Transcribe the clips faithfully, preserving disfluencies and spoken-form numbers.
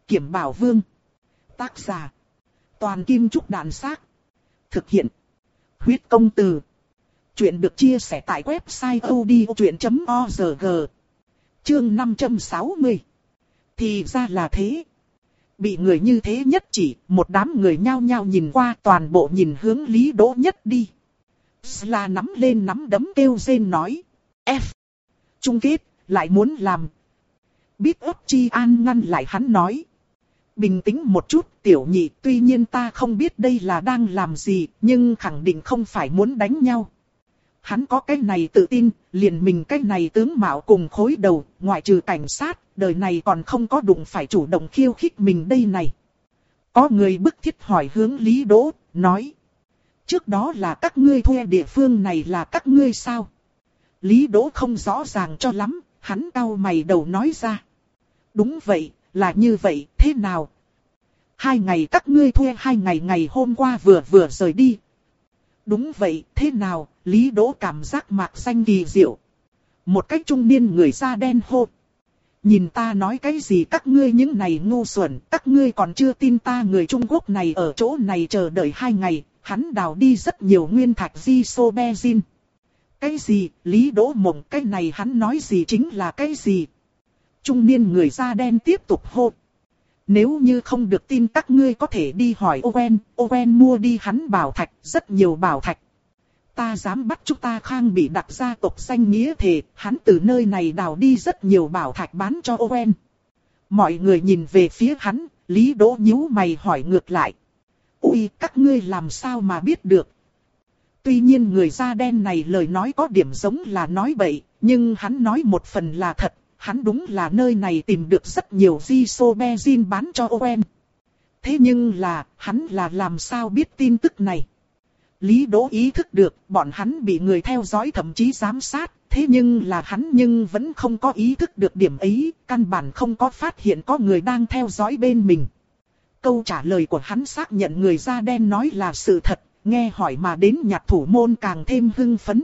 Kiểm Bảo Vương. Tác giả. Toàn Kim Trúc Đàn Xác. Thực hiện. Huyết Công Từ. Chuyện được chia sẻ tại website odchuyện chấm org. Chương năm trăm sáu mươi. Thì ra là thế. Bị người như thế nhất chỉ, một đám người nhao nhao nhìn qua, toàn bộ nhìn hướng Lý Đỗ Nhất đi. Sla nắm lên nắm đấm kêu rên nói. F. Chung kết, lại muốn làm. Biết ấp Chi An ngăn lại hắn nói. Bình tĩnh một chút tiểu nhị, tuy nhiên ta không biết đây là đang làm gì, nhưng khẳng định không phải muốn đánh nhau. Hắn có cái này tự tin, liền mình cái này tướng mạo cùng khối đầu, ngoại trừ cảnh sát, đời này còn không có đụng phải chủ động khiêu khích mình đây này. Có người bức thiết hỏi hướng Lý Đỗ, nói. Trước đó là các ngươi thuê địa phương này là các ngươi sao? Lý Đỗ không rõ ràng cho lắm, hắn cau mày đầu nói ra. Đúng vậy, là như vậy, thế nào? Hai ngày các ngươi thuê hai ngày ngày hôm qua vừa vừa rời đi. Đúng vậy, thế nào? Lý Đỗ cảm giác mạc xanh kỳ diệu. Một cách trung niên người da đen hô. Nhìn ta nói cái gì các ngươi những này ngu xuẩn, các ngươi còn chưa tin ta người Trung Quốc này ở chỗ này chờ đợi hai ngày, hắn đào đi rất nhiều nguyên thạch Isobezin. Cái gì, Lý Đỗ mộng cái này hắn nói gì chính là cái gì? Trung niên người da đen tiếp tục hô. Nếu như không được tin các ngươi có thể đi hỏi Owen, Owen mua đi hắn bảo thạch, rất nhiều bảo thạch. Ta dám bắt chúng ta Khang bị đặt gia tộc danh nghĩa thề, hắn từ nơi này đào đi rất nhiều bảo thạch bán cho Owen. Mọi người nhìn về phía hắn, Lý Đỗ nhíu mày hỏi ngược lại. Ui, các ngươi làm sao mà biết được? Tuy nhiên người da đen này lời nói có điểm giống là nói bậy, nhưng hắn nói một phần là thật. Hắn đúng là nơi này tìm được rất nhiều Isobezin bán cho Owen. Thế nhưng là, hắn là làm sao biết tin tức này? Lý Đỗ ý thức được, bọn hắn bị người theo dõi thậm chí giám sát. Thế nhưng là hắn nhưng vẫn không có ý thức được điểm ấy, căn bản không có phát hiện có người đang theo dõi bên mình. Câu trả lời của hắn xác nhận người da đen nói là sự thật, nghe hỏi mà đến nhạc thủ môn càng thêm hưng phấn.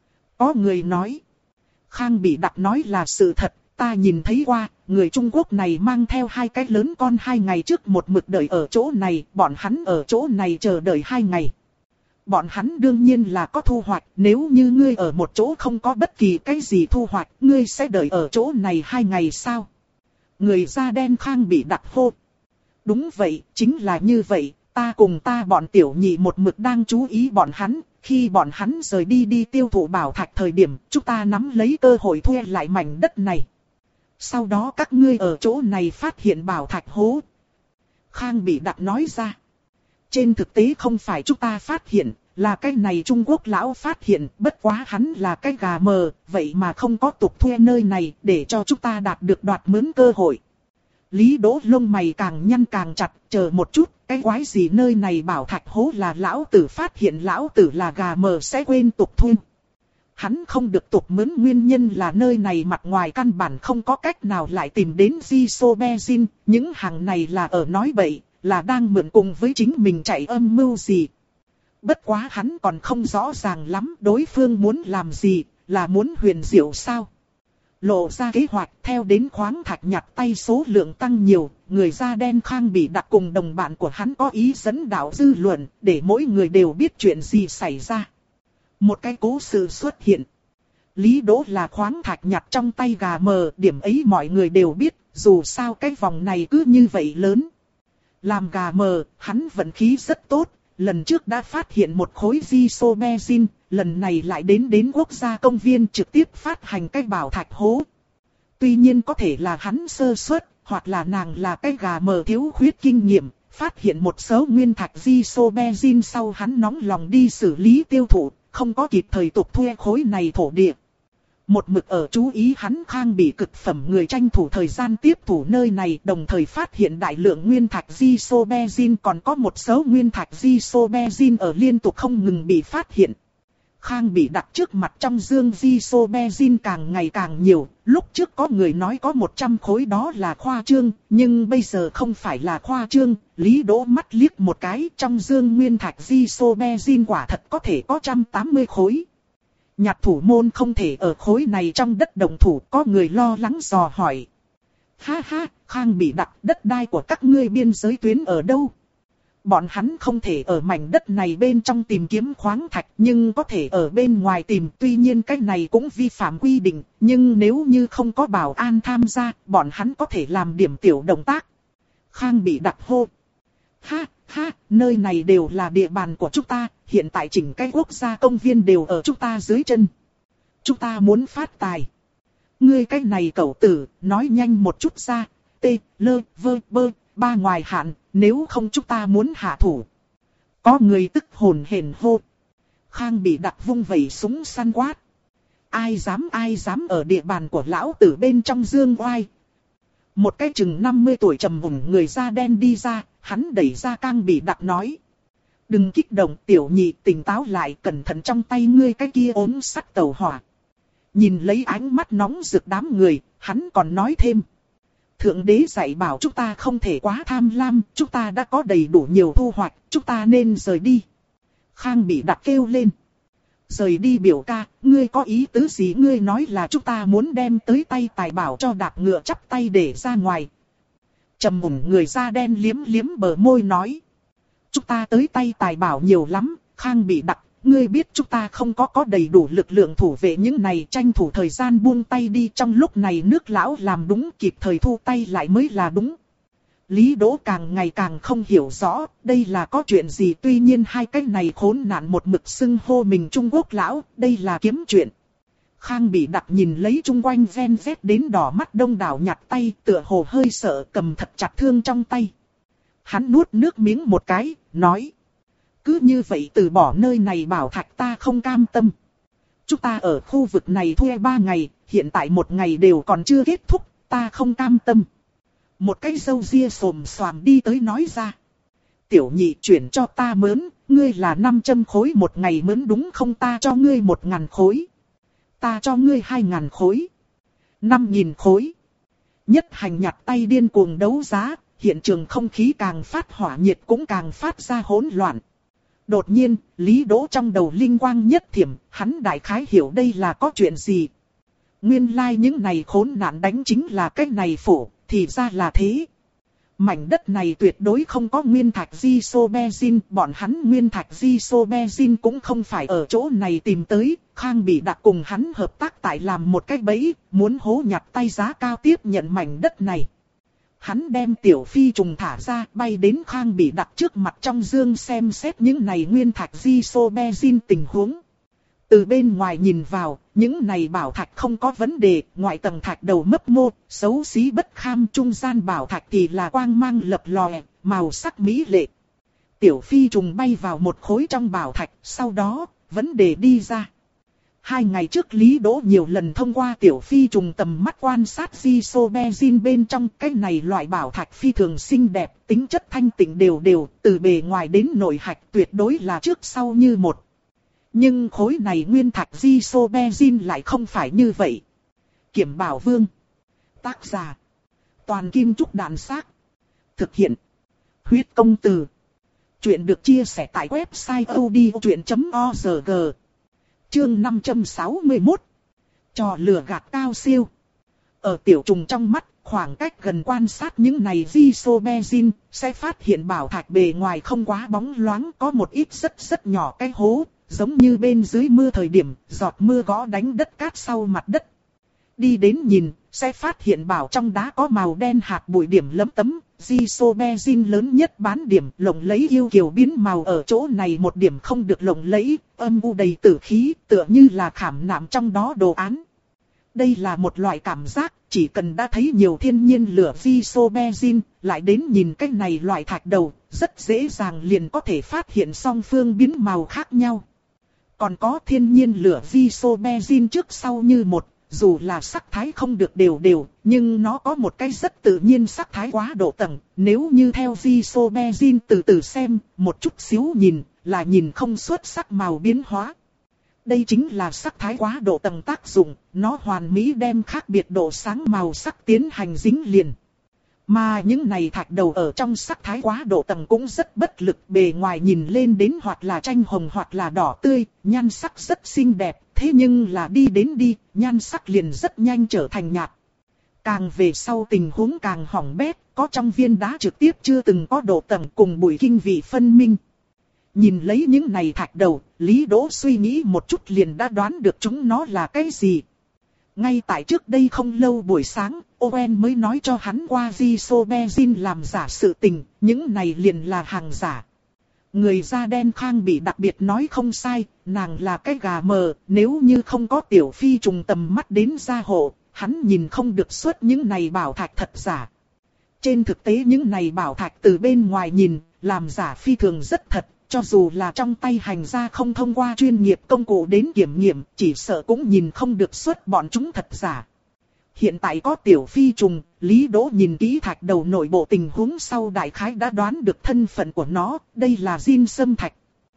Có người nói. Khang bị đặt nói là sự thật, ta nhìn thấy qua, người Trung Quốc này mang theo hai cái lớn con hai ngày trước một mực đợi ở chỗ này, bọn hắn ở chỗ này chờ đợi hai ngày. Bọn hắn đương nhiên là có thu hoạch, nếu như ngươi ở một chỗ không có bất kỳ cái gì thu hoạch, ngươi sẽ đợi ở chỗ này hai ngày sao? Người da đen Khang bị đặt hô. Đúng vậy, chính là như vậy, ta cùng ta bọn tiểu nhị một mực đang chú ý bọn hắn. Khi bọn hắn rời đi đi tiêu thụ bảo thạch thời điểm, chúng ta nắm lấy cơ hội thuê lại mảnh đất này. Sau đó các ngươi ở chỗ này phát hiện bảo thạch hố. Khang bị đặt nói ra. Trên thực tế không phải chúng ta phát hiện, là cái này Trung Quốc lão phát hiện, bất quá hắn là cái gà mờ, vậy mà không có tục thuê nơi này để cho chúng ta đạt được đoạt mướn cơ hội. Lý Đỗ lông mày càng nhăn càng chặt, chờ một chút, cái quái gì nơi này bảo thạch hố là lão tử phát hiện lão tử là gà mờ sẽ quên tục thuê. Hắn không được tục mướn nguyên nhân là nơi này mặt ngoài căn bản không có cách nào lại tìm đến Isobezin, những hàng này là ở nói bậy, là đang mượn cùng với chính mình chạy âm mưu gì. Bất quá hắn còn không rõ ràng lắm đối phương muốn làm gì, là muốn huyền diệu sao. Lộ ra kế hoạch theo đến khoáng thạch nhặt tay số lượng tăng nhiều, người da đen Khang bị đặt cùng đồng bạn của hắn có ý dẫn đạo dư luận, để mỗi người đều biết chuyện gì xảy ra. Một cái cố sự xuất hiện. Lý Đỗ là khoáng thạch nhặt trong tay gà mờ, điểm ấy mọi người đều biết, dù sao cái vòng này cứ như vậy lớn. Làm gà mờ, hắn vận khí rất tốt, lần trước đã phát hiện một khối Isobezin, lần này lại đến đến quốc gia công viên trực tiếp phát hành cái bảo thạch hố. Tuy nhiên có thể là hắn sơ suất, hoặc là nàng là cái gà mờ thiếu khuyết kinh nghiệm, phát hiện một số nguyên thạch Isobezin sau hắn nóng lòng đi xử lý tiêu thụ, không có kịp thời tục thuê khối này thổ địa. Một mực ở chú ý hắn Khang bị cực phẩm người tranh thủ thời gian tiếp thủ nơi này, đồng thời phát hiện đại lượng nguyên thạch Isobezin, còn có một số nguyên thạch Isobezin ở liên tục không ngừng bị phát hiện. Khang bị đặt trước mặt trong dương Isobezin càng ngày càng nhiều, lúc trước có người nói có một trăm khối đó là khoa trương, nhưng bây giờ không phải là khoa trương. Lý Đỗ mắt liếc một cái, trong dương nguyên thạch Isobezin quả thật có thể có một trăm tám mươi khối. Nhạc thủ môn không thể ở khối này trong đất động thủ, có người lo lắng dò hỏi. Ha ha, Khang bị đặt đất đai của các ngươi biên giới tuyến ở đâu? Bọn hắn không thể ở mảnh đất này bên trong tìm kiếm khoáng thạch nhưng có thể ở bên ngoài tìm. Tuy nhiên cái này cũng vi phạm quy định, nhưng nếu như không có bảo an tham gia, bọn hắn có thể làm điểm tiểu động tác. Khang bị đặt hô. Ha ha, nơi này đều là địa bàn của chúng ta, hiện tại chỉnh cái quốc gia công viên đều ở chúng ta dưới chân. Chúng ta muốn phát tài. Ngươi cái này cẩu tử, nói nhanh một chút ra. T, lơ, vơ, bơ, ba ngoài hạn, nếu không chúng ta muốn hạ thủ. Có người tức hồn hển hô. Khang bị đặt vung vẩy súng săn quát. Ai dám ai dám ở địa bàn của lão tử bên trong dương oai. Một cái chừng năm mươi tuổi trầm mùng người da đen đi ra, hắn đẩy ra Khang bị đặt nói. Đừng kích động tiểu nhị, tỉnh táo lại, cẩn thận trong tay ngươi cái kia ốm sắt tàu hỏa. Nhìn lấy ánh mắt nóng rực đám người, hắn còn nói thêm. Thượng đế dạy bảo chúng ta không thể quá tham lam, chúng ta đã có đầy đủ nhiều thu hoạch, chúng ta nên rời đi. Khang bị đặt kêu lên. Rời đi biểu ca, ngươi có ý tứ gì? Ngươi nói là chúng ta muốn đem tới tay tài bảo cho đạp ngựa chắp tay để ra ngoài. Trầm mùng người da đen liếm liếm bờ môi nói. Chúng ta tới tay tài bảo nhiều lắm, Khang bị đặt. Ngươi biết chúng ta không có có đầy đủ lực lượng thủ vệ những này, tranh thủ thời gian buông tay đi, trong lúc này nước lão làm đúng, kịp thời thu tay lại mới là đúng. Lý Đỗ càng ngày càng không hiểu rõ đây là có chuyện gì, tuy nhiên hai cái này khốn nạn một mực xưng hô mình Trung Quốc lão, đây là kiếm chuyện. Khang bị đặt nhìn lấy chung quanh ven vét đến đỏ mắt đông đảo nhặt tay, tựa hồ hơi sợ, cầm thật chặt thương trong tay. Hắn nuốt nước miếng một cái, nói. Cứ như vậy từ bỏ nơi này bảo thạch ta không cam tâm. Chúng ta ở khu vực này thuê ba ngày, hiện tại một ngày đều còn chưa kết thúc, ta không cam tâm. Một cái râu ria xồm xoàm đi tới nói ra. Tiểu nhị chuyển cho ta mướn, ngươi là năm trăm khối một ngày mướn đúng không? Ta cho ngươi một ngàn khối. Ta cho ngươi hai ngàn khối. Năm nghìn khối. Nhất hành nhặt tay điên cuồng đấu giá, hiện trường không khí càng phát hỏa nhiệt cũng càng phát ra hỗn loạn. Đột nhiên, Lý Đỗ trong đầu linh quang nhất thiểm, hắn đại khái hiểu đây là có chuyện gì. Nguyên lai like những này khốn nạn đánh chính là cái này phủ, thì ra là thế. Mảnh đất này tuyệt đối không có nguyên thạch Gisobezin, bọn hắn nguyên thạch Gisobezin cũng không phải ở chỗ này tìm tới. Khang bị đặt cùng hắn hợp tác tại làm một cái bẫy, muốn hố nhặt tay giá cao tiếp nhận mảnh đất này. Hắn đem tiểu phi trùng thả ra, bay đến Khang bị đặt trước mặt trong dương xem xét những này nguyên thạch Gisobezin tình huống. Từ bên ngoài nhìn vào, những này bảo thạch không có vấn đề, ngoại tầng thạch đầu mấp mô, xấu xí bất kham, trung gian bảo thạch thì là quang mang lập lòe, màu sắc mỹ lệ. Tiểu phi trùng bay vào một khối trong bảo thạch, sau đó, vấn đề đi ra. Hai ngày trước Lý Đỗ nhiều lần thông qua tiểu phi trùng tầm mắt quan sát Gisobezin bên trong, cái này loại bảo thạch phi thường xinh đẹp, tính chất thanh tịnh đều đều, từ bề ngoài đến nội hạch tuyệt đối là trước sau như một. Nhưng khối này nguyên thạch Gisobezin lại không phải như vậy. Kiểm Bảo Vương. Tác giả. Toàn Kim Trúc Đàn Xác. Thực hiện. Huyết Công Từ. Chuyện được chia sẻ tại website odchuyện chấm org. Chương năm trăm sáu mươi mốt. Trò lừa gạt cao siêu. Ở tiểu trùng trong mắt, khoảng cách gần quan sát những này Gisobezin, sẽ phát hiện bảo thạch bề ngoài không quá bóng loáng, có một ít rất rất nhỏ cái hố. Giống như bên dưới mưa thời điểm, giọt mưa gõ đánh đất cát sau mặt đất. Đi đến nhìn, sẽ phát hiện bảo trong đá có màu đen hạt bụi điểm lấm tấm. Gisobezin lớn nhất bán điểm, lộng lẫy yêu kiều biến màu ở chỗ này một điểm không được lộng lẫy, âm u đầy tử khí, tựa như là khảm nạm trong đó đồ án. Đây là một loại cảm giác, chỉ cần đã thấy nhiều thiên nhiên lửa Gisobezin, lại đến nhìn cái này loại thạch đầu, rất dễ dàng liền có thể phát hiện song phương biến màu khác nhau. Còn có thiên nhiên lửa Gisobezin trước sau như một, dù là sắc thái không được đều đều, nhưng nó có một cái rất tự nhiên sắc thái quá độ tầng. Nếu như theo Gisobezin từ từ xem, một chút xíu nhìn, là nhìn không xuất sắc màu biến hóa. Đây chính là sắc thái quá độ tầng tác dụng, nó hoàn mỹ đem khác biệt độ sáng màu sắc tiến hành dính liền. Mà những này thạch đầu ở trong sắc thái quá độ tầng cũng rất bất lực, bề ngoài nhìn lên đến hoặc là tranh hồng hoặc là đỏ tươi, nhan sắc rất xinh đẹp, thế nhưng là đi đến đi, nhan sắc liền rất nhanh trở thành nhạt. Càng về sau tình huống càng hỏng bét, có trong viên đá trực tiếp chưa từng có độ tầng cùng bụi kinh vị phân minh. Nhìn lấy những này thạch đầu, Lý Đỗ suy nghĩ một chút liền đã đoán được chúng nó là cái gì. Ngay tại trước đây không lâu buổi sáng, Owen mới nói cho hắn qua Jisobezin làm giả sự tình, những này liền là hàng giả. Người da đen Khang bị đặc biệt nói không sai, nàng là cái gà mờ, nếu như không có tiểu phi trùng tầm mắt đến gia hộ, hắn nhìn không được xuất những này bảo thạch thật giả. Trên thực tế những này bảo thạch từ bên ngoài nhìn, làm giả phi thường rất thật, cho dù là trong tay hành gia không thông qua chuyên nghiệp công cụ đến kiểm nghiệm, chỉ sợ cũng nhìn không được xuất bọn chúng thật giả. Hiện tại có tiểu phi trùng, Lý Đỗ nhìn kỹ thạch đầu nội bộ tình huống sau đại khái đã đoán được thân phận của nó, đây là Jin Sâm Thạch.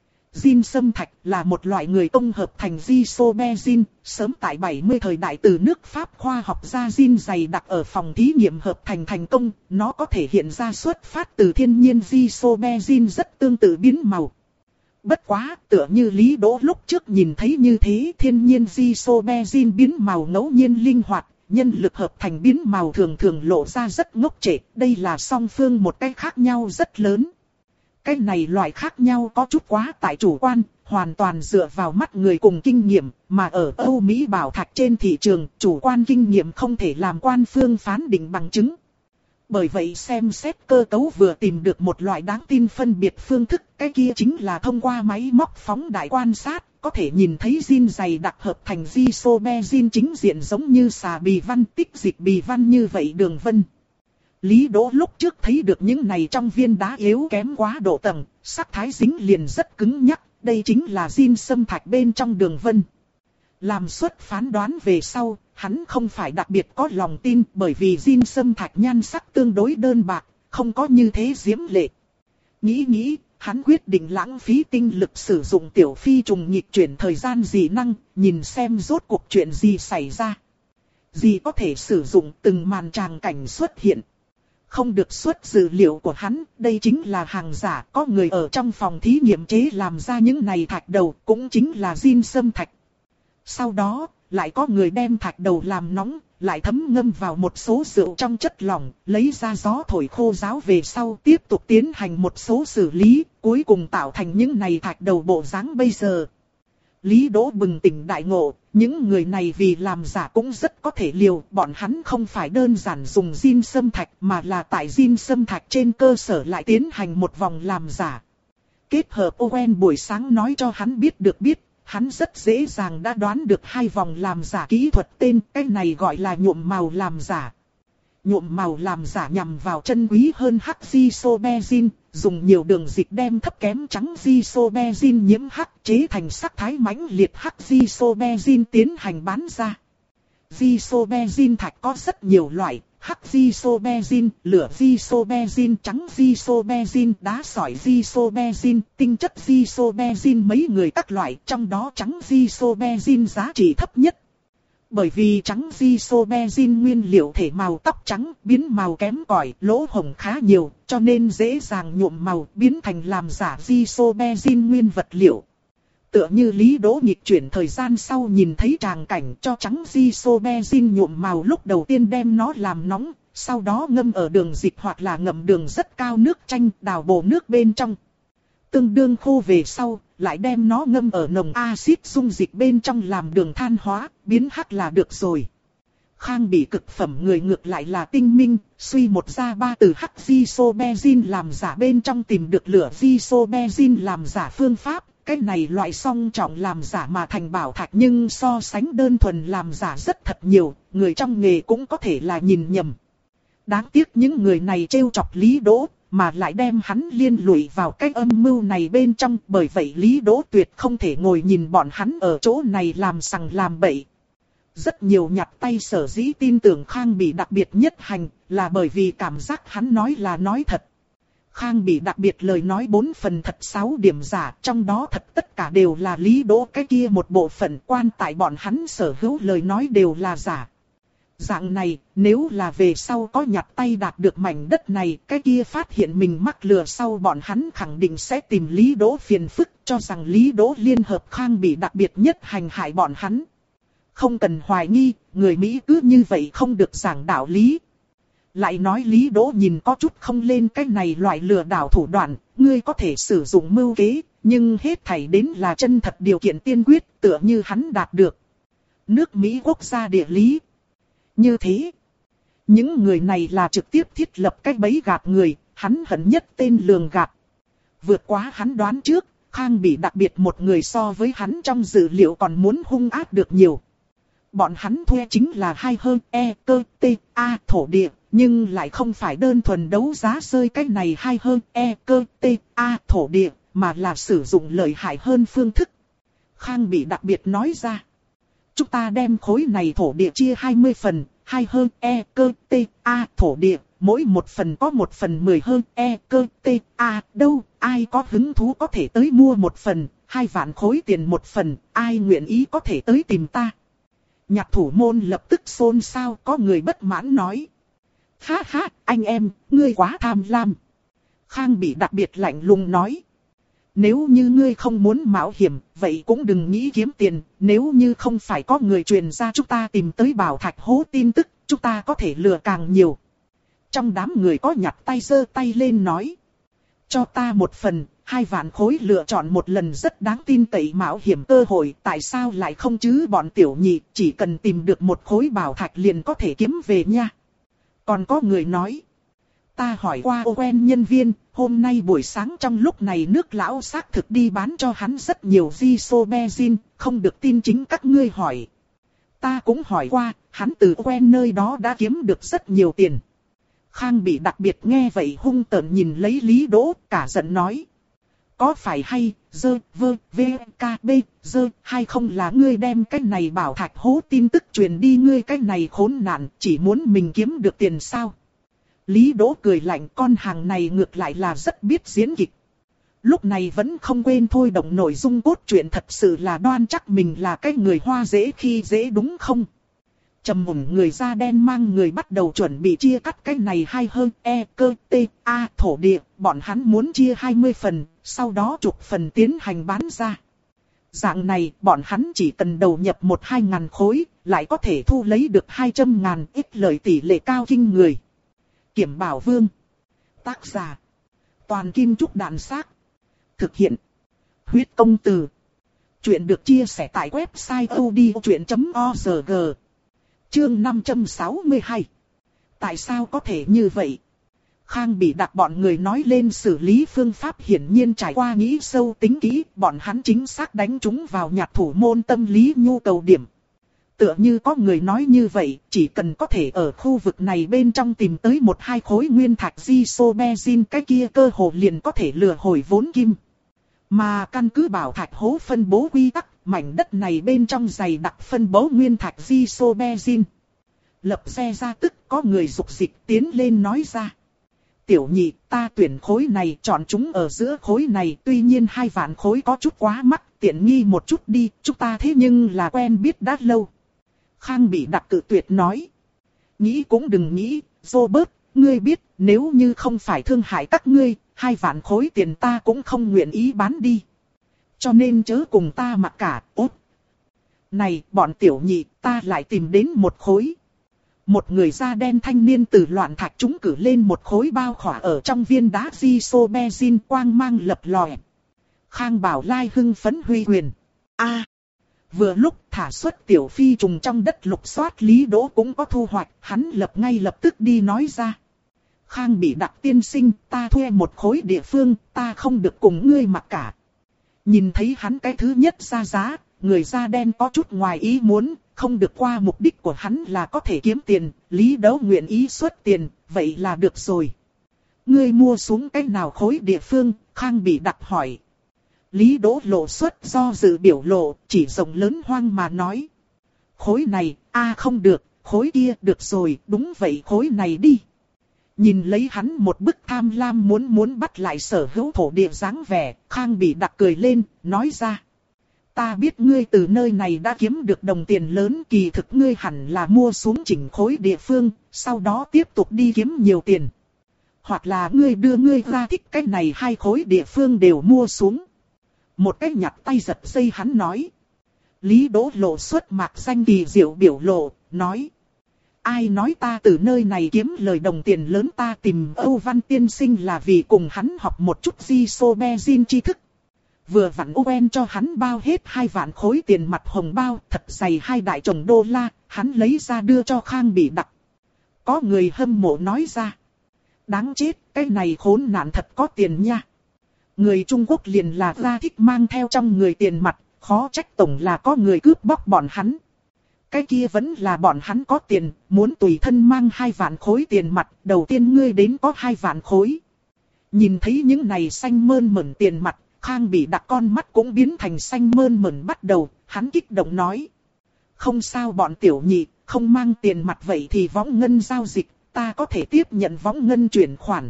Jin Sâm Thạch là một loại người công hợp thành Jisobezin, sớm tại bảy mươi thời đại từ nước Pháp khoa học gia Jin dày đặc ở phòng thí nghiệm hợp thành thành công, nó có thể hiện ra xuất phát từ thiên nhiên Jisobezin rất tương tự biến màu. Bất quá, tựa như Lý Đỗ lúc trước nhìn thấy như thế, thiên nhiên Jisobezin biến màu ngẫu nhiên linh hoạt, nhân lực hợp thành biến màu thường thường lộ ra rất ngốc trệ, đây là song phương một cái khác nhau rất lớn. Cái này loại khác nhau có chút quá tại chủ quan, hoàn toàn dựa vào mắt người cùng kinh nghiệm, mà ở Âu Mỹ bảo thạch trên thị trường, chủ quan kinh nghiệm không thể làm quan phương phán định bằng chứng. Bởi vậy xem xét cơ cấu vừa tìm được một loại đáng tin phân biệt phương thức, cái kia chính là thông qua máy móc phóng đại quan sát, có thể nhìn thấy Jin dày đặc hợp thành Jisobezin chính diện giống như xà bì văn tích dịch bì văn như vậy đường vân. Lý Đỗ lúc trước thấy được những này trong viên đá yếu kém quá độ tầng, sắc thái dính liền rất cứng nhắc, đây chính là Jin Sâm Thạch bên trong đường vân. Làm xuất phán đoán về sau, hắn không phải đặc biệt có lòng tin bởi vì Jin Sâm Thạch nhan sắc tương đối đơn bạc, không có như thế diễm lệ. Nghĩ nghĩ, hắn quyết định lãng phí tinh lực sử dụng tiểu phi trùng nghịch chuyển thời gian dị năng, nhìn xem rốt cuộc chuyện gì xảy ra. Gì có thể sử dụng từng màn tràng cảnh xuất hiện. Không được xuất dữ liệu của hắn, đây chính là hàng giả, có người ở trong phòng thí nghiệm chế làm ra những này thạch đầu, cũng chính là Jin Sâm Thạch. Sau đó, lại có người đem thạch đầu làm nóng, lại thấm ngâm vào một số rượu trong chất lỏng, lấy ra gió thổi khô ráo về sau tiếp tục tiến hành một số xử lý, cuối cùng tạo thành những này thạch đầu bộ dáng bây giờ. Lý Đỗ bừng tỉnh đại ngộ, những người này vì làm giả cũng rất có thể liều, bọn hắn không phải đơn giản dùng Jin Sâm Thạch mà là tại Jin Sâm Thạch trên cơ sở lại tiến hành một vòng làm giả. Kết hợp Owen buổi sáng nói cho hắn biết được biết, hắn rất dễ dàng đã đoán được hai vòng làm giả kỹ thuật tên, cái này gọi là nhuộm màu làm giả. Nhuộm màu làm giả nhằm vào chân quý hơn hắc Jisobezin, dùng nhiều đường dịch đem thấp kém trắng Jisobezin nhiễm hắc chế thành sắc thái mãnh liệt hắc Jisobezin tiến hành bán ra. Jisobezin thạch có rất nhiều loại, hắc Jisobezin, lửa Jisobezin, trắng Jisobezin, đá sỏi Jisobezin, tinh chất Jisobezin mấy người các loại, trong đó trắng Jisobezin giá trị thấp nhất. Bởi vì trắng Jisobezin nguyên liệu thể màu tóc trắng, biến màu kém cỏi, lỗ hổng khá nhiều, cho nên dễ dàng nhuộm màu, biến thành làm giả Jisobezin nguyên vật liệu. Tựa như Lý Đỗ nghịch chuyển thời gian sau nhìn thấy tràng cảnh cho trắng Jisobezin nhuộm màu lúc đầu tiên đem nó làm nóng, sau đó ngâm ở đường dịch hoặc là ngậm đường rất cao nước chanh đào bổ nước bên trong. Tương đương khô về sau, lại đem nó ngâm ở nồng axit dung dịch bên trong làm đường than hóa, biến hắc là được rồi. Khang bị cực phẩm người ngược lại là tinh minh, suy một ra ba từ hắc Jisobezin làm giả bên trong tìm được lửa Jisobezin làm giả phương pháp. Cái này loại song trọng làm giả mà thành bảo thạch nhưng so sánh đơn thuần làm giả rất thật nhiều, người trong nghề cũng có thể là nhìn nhầm. Đáng tiếc những người này trêu chọc Lý Đỗ, mà lại đem hắn liên lụy vào cái âm mưu này bên trong, bởi vậy Lý Đỗ tuyệt không thể ngồi nhìn bọn hắn ở chỗ này làm sằng làm bậy. Rất nhiều nhặt tay sở dĩ tin tưởng Khang bị đặc biệt nhất hành, là bởi vì cảm giác hắn nói là nói thật. Khang bị đặc biệt lời nói bốn phần thật sáu điểm giả, trong đó thật tất cả đều là Lý Đỗ cái kia một bộ phận quan tại bọn hắn sở hữu lời nói đều là giả. Dạng này, nếu là về sau có nhặt tay đạt được mảnh đất này, cái kia phát hiện mình mắc lừa sau bọn hắn khẳng định sẽ tìm Lý Đỗ phiền phức, cho rằng Lý Đỗ liên hợp Khang bị đặc biệt nhất hành hại bọn hắn. Không cần hoài nghi, người Mỹ cứ như vậy không được giảng đạo lý. Lại nói Lý Đỗ nhìn có chút không lên cái này loại lừa đảo thủ đoạn, ngươi có thể sử dụng mưu kế, nhưng hết thảy đến là chân thật điều kiện tiên quyết, tựa như hắn đạt được. Nước Mỹ quốc gia địa lý. Như thế, những người này là trực tiếp thiết lập cái bẫy gạt người, hắn hận nhất tên lường gạt. Vượt quá hắn đoán trước, Khang Bị đặc biệt một người so với hắn trong dự liệu còn muốn hung ác được nhiều. Bọn hắn thuê chính là hai hơn E, cơ, T, A thổ địa, nhưng lại không phải đơn thuần đấu giá rơi cái này hai hơn E, cơ, T, A thổ địa, mà là sử dụng lợi hại hơn phương thức. Khang Bị đặc biệt nói ra. Chúng ta đem khối này thổ địa chia hai mươi phần, hai hơn E, cơ, T, A thổ địa, mỗi một phần có một phần mười hơn E, cơ, T, A, đâu, ai có hứng thú có thể tới mua một phần, hai vạn khối tiền một phần, ai nguyện ý có thể tới tìm ta. Nhạc thủ môn lập tức xôn xao, có người bất mãn nói. Ha ha, anh em, ngươi quá tham lam. Khang Bị đặc biệt lạnh lùng nói. Nếu như ngươi không muốn mạo hiểm, vậy cũng đừng nghĩ kiếm tiền. Nếu như không phải có người truyền ra chúng ta tìm tới bảo thạch hố tin tức, chúng ta có thể lừa càng nhiều. Trong đám người có nhặt tay giơ tay lên nói. Cho ta một phần, hai vạn khối lựa chọn một lần rất đáng tin cậy mạo hiểm cơ hội. Tại sao lại không chứ bọn tiểu nhị, chỉ cần tìm được một khối bảo thạch liền có thể kiếm về nha. Còn có người nói. Ta hỏi qua quen nhân viên, hôm nay buổi sáng trong lúc này nước lão xác thực đi bán cho hắn rất nhiều Isobenzin, không được tin chính các ngươi hỏi. Ta cũng hỏi qua, hắn từ quen nơi đó đã kiếm được rất nhiều tiền. Khang Bị đặc biệt nghe vậy hung tợn nhìn lấy Lý Đỗ, cả giận nói. Có phải hay, dơ, vơ, v, k, b, dơ, hay không là ngươi đem cái này bảo thạch hố tin tức truyền đi ngươi cái này khốn nạn, chỉ muốn mình kiếm được tiền sao? Lý Đỗ cười lạnh, con hàng này ngược lại là rất biết diễn kịch. Lúc này vẫn không quên thôi động nội dung cốt truyện, thật sự là đoan chắc mình là cái người Hoa dễ khi dễ đúng không? Trầm mùng người da đen mang người bắt đầu chuẩn bị chia cắt cái này hai hơn E, cơ, T, A thổ địa, bọn hắn muốn chia hai mươi phần, sau đó chục phần tiến hành bán ra. Dạng này, bọn hắn chỉ cần đầu nhập một hai ngàn khối, lại có thể thu lấy được hai trăm ngàn, ít lợi tỷ lệ cao kinh người. Kiểm Bảo Vương. Tác giả. Toàn Kim Trúc Đàn Xác. Thực hiện. Huyết Công Từ. Chuyện được chia sẻ tại website odchuyện chấm org. Chương năm trăm sáu mươi hai. Tại sao có thể như vậy? Khang Bị đặc bọn người nói lên xử lý phương pháp, hiển nhiên trải qua nghĩ sâu tính kỹ, bọn hắn chính xác đánh trúng vào nhạc thủ môn tâm lý nhu cầu điểm. Tựa như có người nói như vậy, chỉ cần có thể ở khu vực này bên trong tìm tới một hai khối nguyên thạch Isobenzin, cái kia cơ hồ liền có thể lừa hồi vốn kim. Mà căn cứ bảo thạch hố phân bố quy tắc, mảnh đất này bên trong dày đặc phân bố nguyên thạch Isobenzin. Lập xe ra tức có người dục dịch tiến lên nói ra. Tiểu nhị, ta tuyển khối này, chọn chúng ở giữa khối này, tuy nhiên hai vạn khối có chút quá mắc, tiện nghi một chút đi, chúng ta thế nhưng là quen biết đã lâu. Khang Bị đặc cự tuyệt nói. Nghĩ cũng đừng nghĩ, Robert, ngươi biết, nếu như không phải thương hại các ngươi, hai vạn khối tiền ta cũng không nguyện ý bán đi. Cho nên chớ cùng ta mặc cả, ốt. Này, bọn tiểu nhị, ta lại tìm đến một khối. Một người da đen thanh niên từ loạn thạch chúng cử lên một khối bao khỏa ở trong viên đá Isobenzin, quang mang lập lòe. Khang Bảo Lai hưng phấn huy quyền. A. Vừa lúc thả xuất tiểu phi trùng trong đất lục soát, Lý Đỗ cũng có thu hoạch, hắn lập ngay lập tức đi nói ra. Khang Bị đặc tiên sinh, ta thuê một khối địa phương, ta không được cùng ngươi mặc cả. Nhìn thấy hắn cái thứ nhất ra giá, người da đen có chút ngoài ý muốn, không được qua mục đích của hắn là có thể kiếm tiền, Lý Đỗ nguyện ý xuất tiền, vậy là được rồi. Ngươi mua xuống cái nào khối địa phương? Khang Bị đặc hỏi. Lý Đỗ lộ xuất do dự biểu lộ, chỉ rộng lớn hoang mà nói. Khối này, a không được, khối kia được rồi, đúng vậy khối này đi. Nhìn lấy hắn một bức tham lam muốn muốn bắt lại sở hữu thổ địa dáng vẻ, Khang Bị đặc cười lên, nói ra. Ta biết ngươi từ nơi này đã kiếm được đồng tiền lớn, kỳ thực ngươi hẳn là mua xuống chỉnh khối địa phương, sau đó tiếp tục đi kiếm nhiều tiền. Hoặc là ngươi đưa ngươi ra thích cái này hai khối địa phương đều mua xuống. Một cái nhặt tay giật dây hắn nói. Lý Đỗ lộ xuất mạc danh kỳ diệu biểu lộ, nói. Ai nói ta từ nơi này kiếm lời đồng tiền lớn, ta tìm Âu Văn tiên sinh là vì cùng hắn học một chút Isobezin tri thức. Vừa vặn Owen cho hắn bao hết hai vạn khối tiền mặt hồng bao, thật dày hai đại chồng đô la, hắn lấy ra đưa cho Khang Bị Đặc. Có người hâm mộ nói ra. Đáng chết, cái này khốn nạn thật có tiền nha. Người Trung Quốc liền là ra thích mang theo trong người tiền mặt, khó trách tổng là có người cướp bóc bọn hắn. Cái kia vẫn là bọn hắn có tiền, muốn tùy thân mang hai vạn khối tiền mặt, đầu tiên ngươi đến có hai vạn khối. Nhìn thấy những này xanh mơn mởn tiền mặt, Khang Bị Đặc con mắt cũng biến thành xanh mơn mởn bắt đầu, hắn kích động nói. Không sao bọn tiểu nhị, không mang tiền mặt vậy thì võng ngân giao dịch, ta có thể tiếp nhận võng ngân chuyển khoản.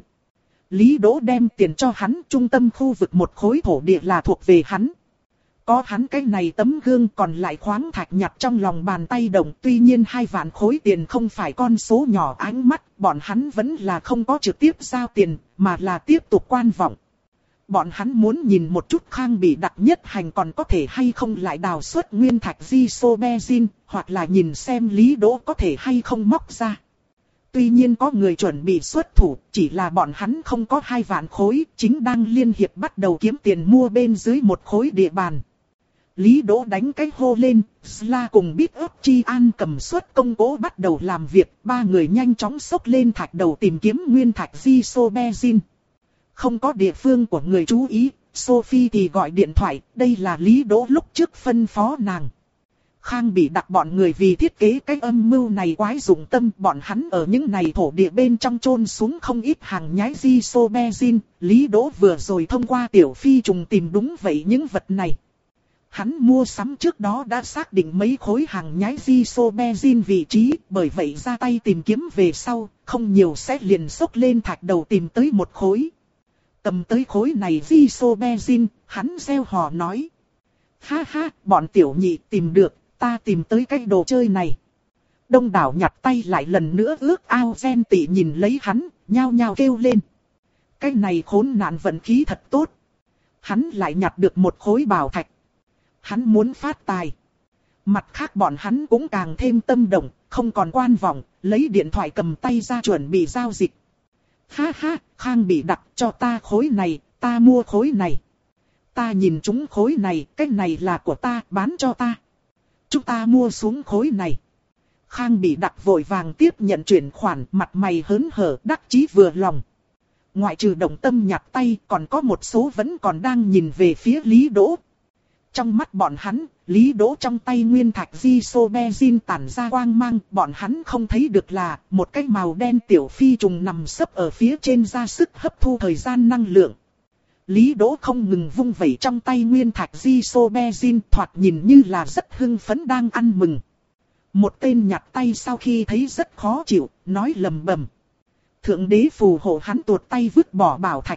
Lý Đỗ đem tiền cho hắn, trung tâm khu vực một khối thổ địa là thuộc về hắn. Có hắn cái này tấm gương, còn lại khoáng thạch nhặt trong lòng bàn tay động. Tuy nhiên hai vạn khối tiền không phải con số nhỏ ánh mắt, bọn hắn vẫn là không có trực tiếp giao tiền, mà là tiếp tục quan vọng. Bọn hắn muốn nhìn một chút Khang Bị Đặc nhất hành còn có thể hay không lại đào xuất nguyên thạch Isobezin, hoặc là nhìn xem Lý Đỗ có thể hay không móc ra. Tuy nhiên có người chuẩn bị xuất thủ, chỉ là bọn hắn không có hai vạn khối, chính đang liên hiệp bắt đầu kiếm tiền mua bên dưới một khối địa bàn. Lý Đỗ đánh cái hô lên, Sla cùng Biết ấp Chi An cầm suất công cố bắt đầu làm việc, ba người nhanh chóng xốc lên thạch đầu tìm kiếm nguyên thạch Isobezin. Không có địa phương của người chú ý, Sophie thì gọi điện thoại, đây là Lý Đỗ lúc trước phân phó nàng. Khang Bị Đặc bọn người vì thiết kế cái âm mưu này quái dụng tâm, bọn hắn ở những này thổ địa bên trong chôn xuống không ít hàng nhái Isobezin, Lý Đỗ vừa rồi thông qua tiểu phi trùng tìm đúng vậy những vật này. Hắn mua sắm trước đó đã xác định mấy khối hàng nhái Isobezin vị trí, bởi vậy ra tay tìm kiếm về sau, không nhiều sẽ liền xốc lên thạch đầu tìm tới một khối. Cầm tới khối này Isobezin, hắn reo hò nói. Ha ha, bọn tiểu nhị tìm được, ta tìm tới cái đồ chơi này. Đông đảo nhặt tay lại lần nữa ước ao ghen tị nhìn lấy hắn, nhao nhao kêu lên. Cái này khốn nạn vận khí thật tốt. Hắn lại nhặt được một khối bảo thạch. Hắn muốn phát tài. Mặt khác bọn hắn cũng càng thêm tâm động, không còn quan vọng, lấy điện thoại cầm tay ra chuẩn bị giao dịch. Ha ha, Khang Bị Đặc cho ta khối này, ta mua khối này. Ta nhìn chúng khối này, cái này là của ta, bán cho ta. Chúng ta mua xuống khối này. Khang Bị Đặc vội vàng tiếp nhận chuyển khoản, mặt mày hớn hở, đắc chí vừa lòng. Ngoại trừ động tâm nhặt tay, còn có một số vẫn còn đang nhìn về phía Lý Đỗ. Trong mắt bọn hắn, Lý Đỗ trong tay nguyên thạch Isobezin tản ra quang mang, bọn hắn không thấy được là một cái màu đen tiểu phi trùng nằm sấp ở phía trên ra sức hấp thu thời gian năng lượng. Lý Đỗ không ngừng vung vẩy trong tay nguyên thạch Isobezin, thoạt nhìn như là rất hưng phấn đang ăn mừng. Một tên nhặt tay sau khi thấy rất khó chịu, nói lầm bầm. Thượng đế phù hộ hắn tuột tay vứt bỏ bảo thạch.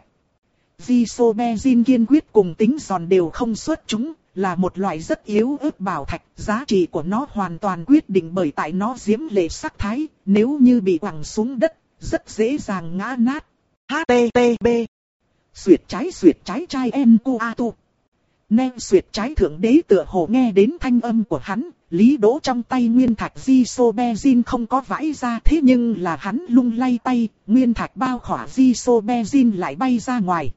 Isobezin kiên quyết cùng tính giòn đều không xuất chúng, là một loại rất yếu ớt bảo thạch, giá trị của nó hoàn toàn quyết định bởi tại nó diễm lệ sắc thái, nếu như bị quẳng xuống đất, rất dễ dàng ngã nát. hát tê tê pê Xuyệt trái xuyệt trái trai em cu a tu. Nem xuyệt trái thượng đế tựa hồ nghe đến thanh âm của hắn, Lý Đỗ trong tay nguyên thạch Isobezin không có vãi ra, thế nhưng là hắn lung lay tay, nguyên thạch bao khỏa Isobezin lại bay ra ngoài.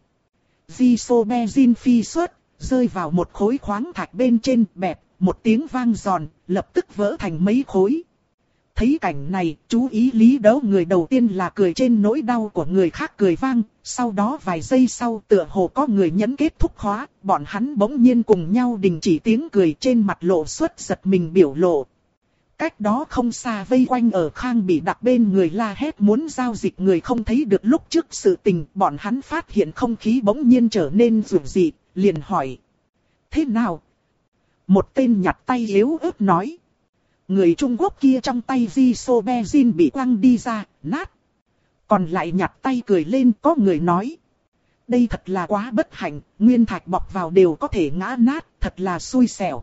Isobezin phi xuất, rơi vào một khối khoáng thạch bên trên, bẹp, một tiếng vang giòn, lập tức vỡ thành mấy khối. Thấy cảnh này, chú ý Lý Đỗ người đầu tiên là cười trên nỗi đau của người khác cười vang, sau đó vài giây sau tựa hồ có người nhấn kết thúc khóa, bọn hắn bỗng nhiên cùng nhau đình chỉ tiếng cười, trên mặt lộ xuất giật mình biểu lộ. Cách đó không xa vây quanh ở Khang Bị Đặc bên người la hét muốn giao dịch người không thấy được lúc trước sự tình, bọn hắn phát hiện không khí bỗng nhiên trở nên rùng dị, liền hỏi. Thế nào? Một tên nhặt tay yếu ớt nói. Người Trung Quốc kia trong tay Isobezin bị quăng đi ra, nát. Còn lại nhặt tay cười lên, có người nói. Đây thật là quá bất hạnh, nguyên thạch bọc vào đều có thể ngã nát, thật là xui xẻo.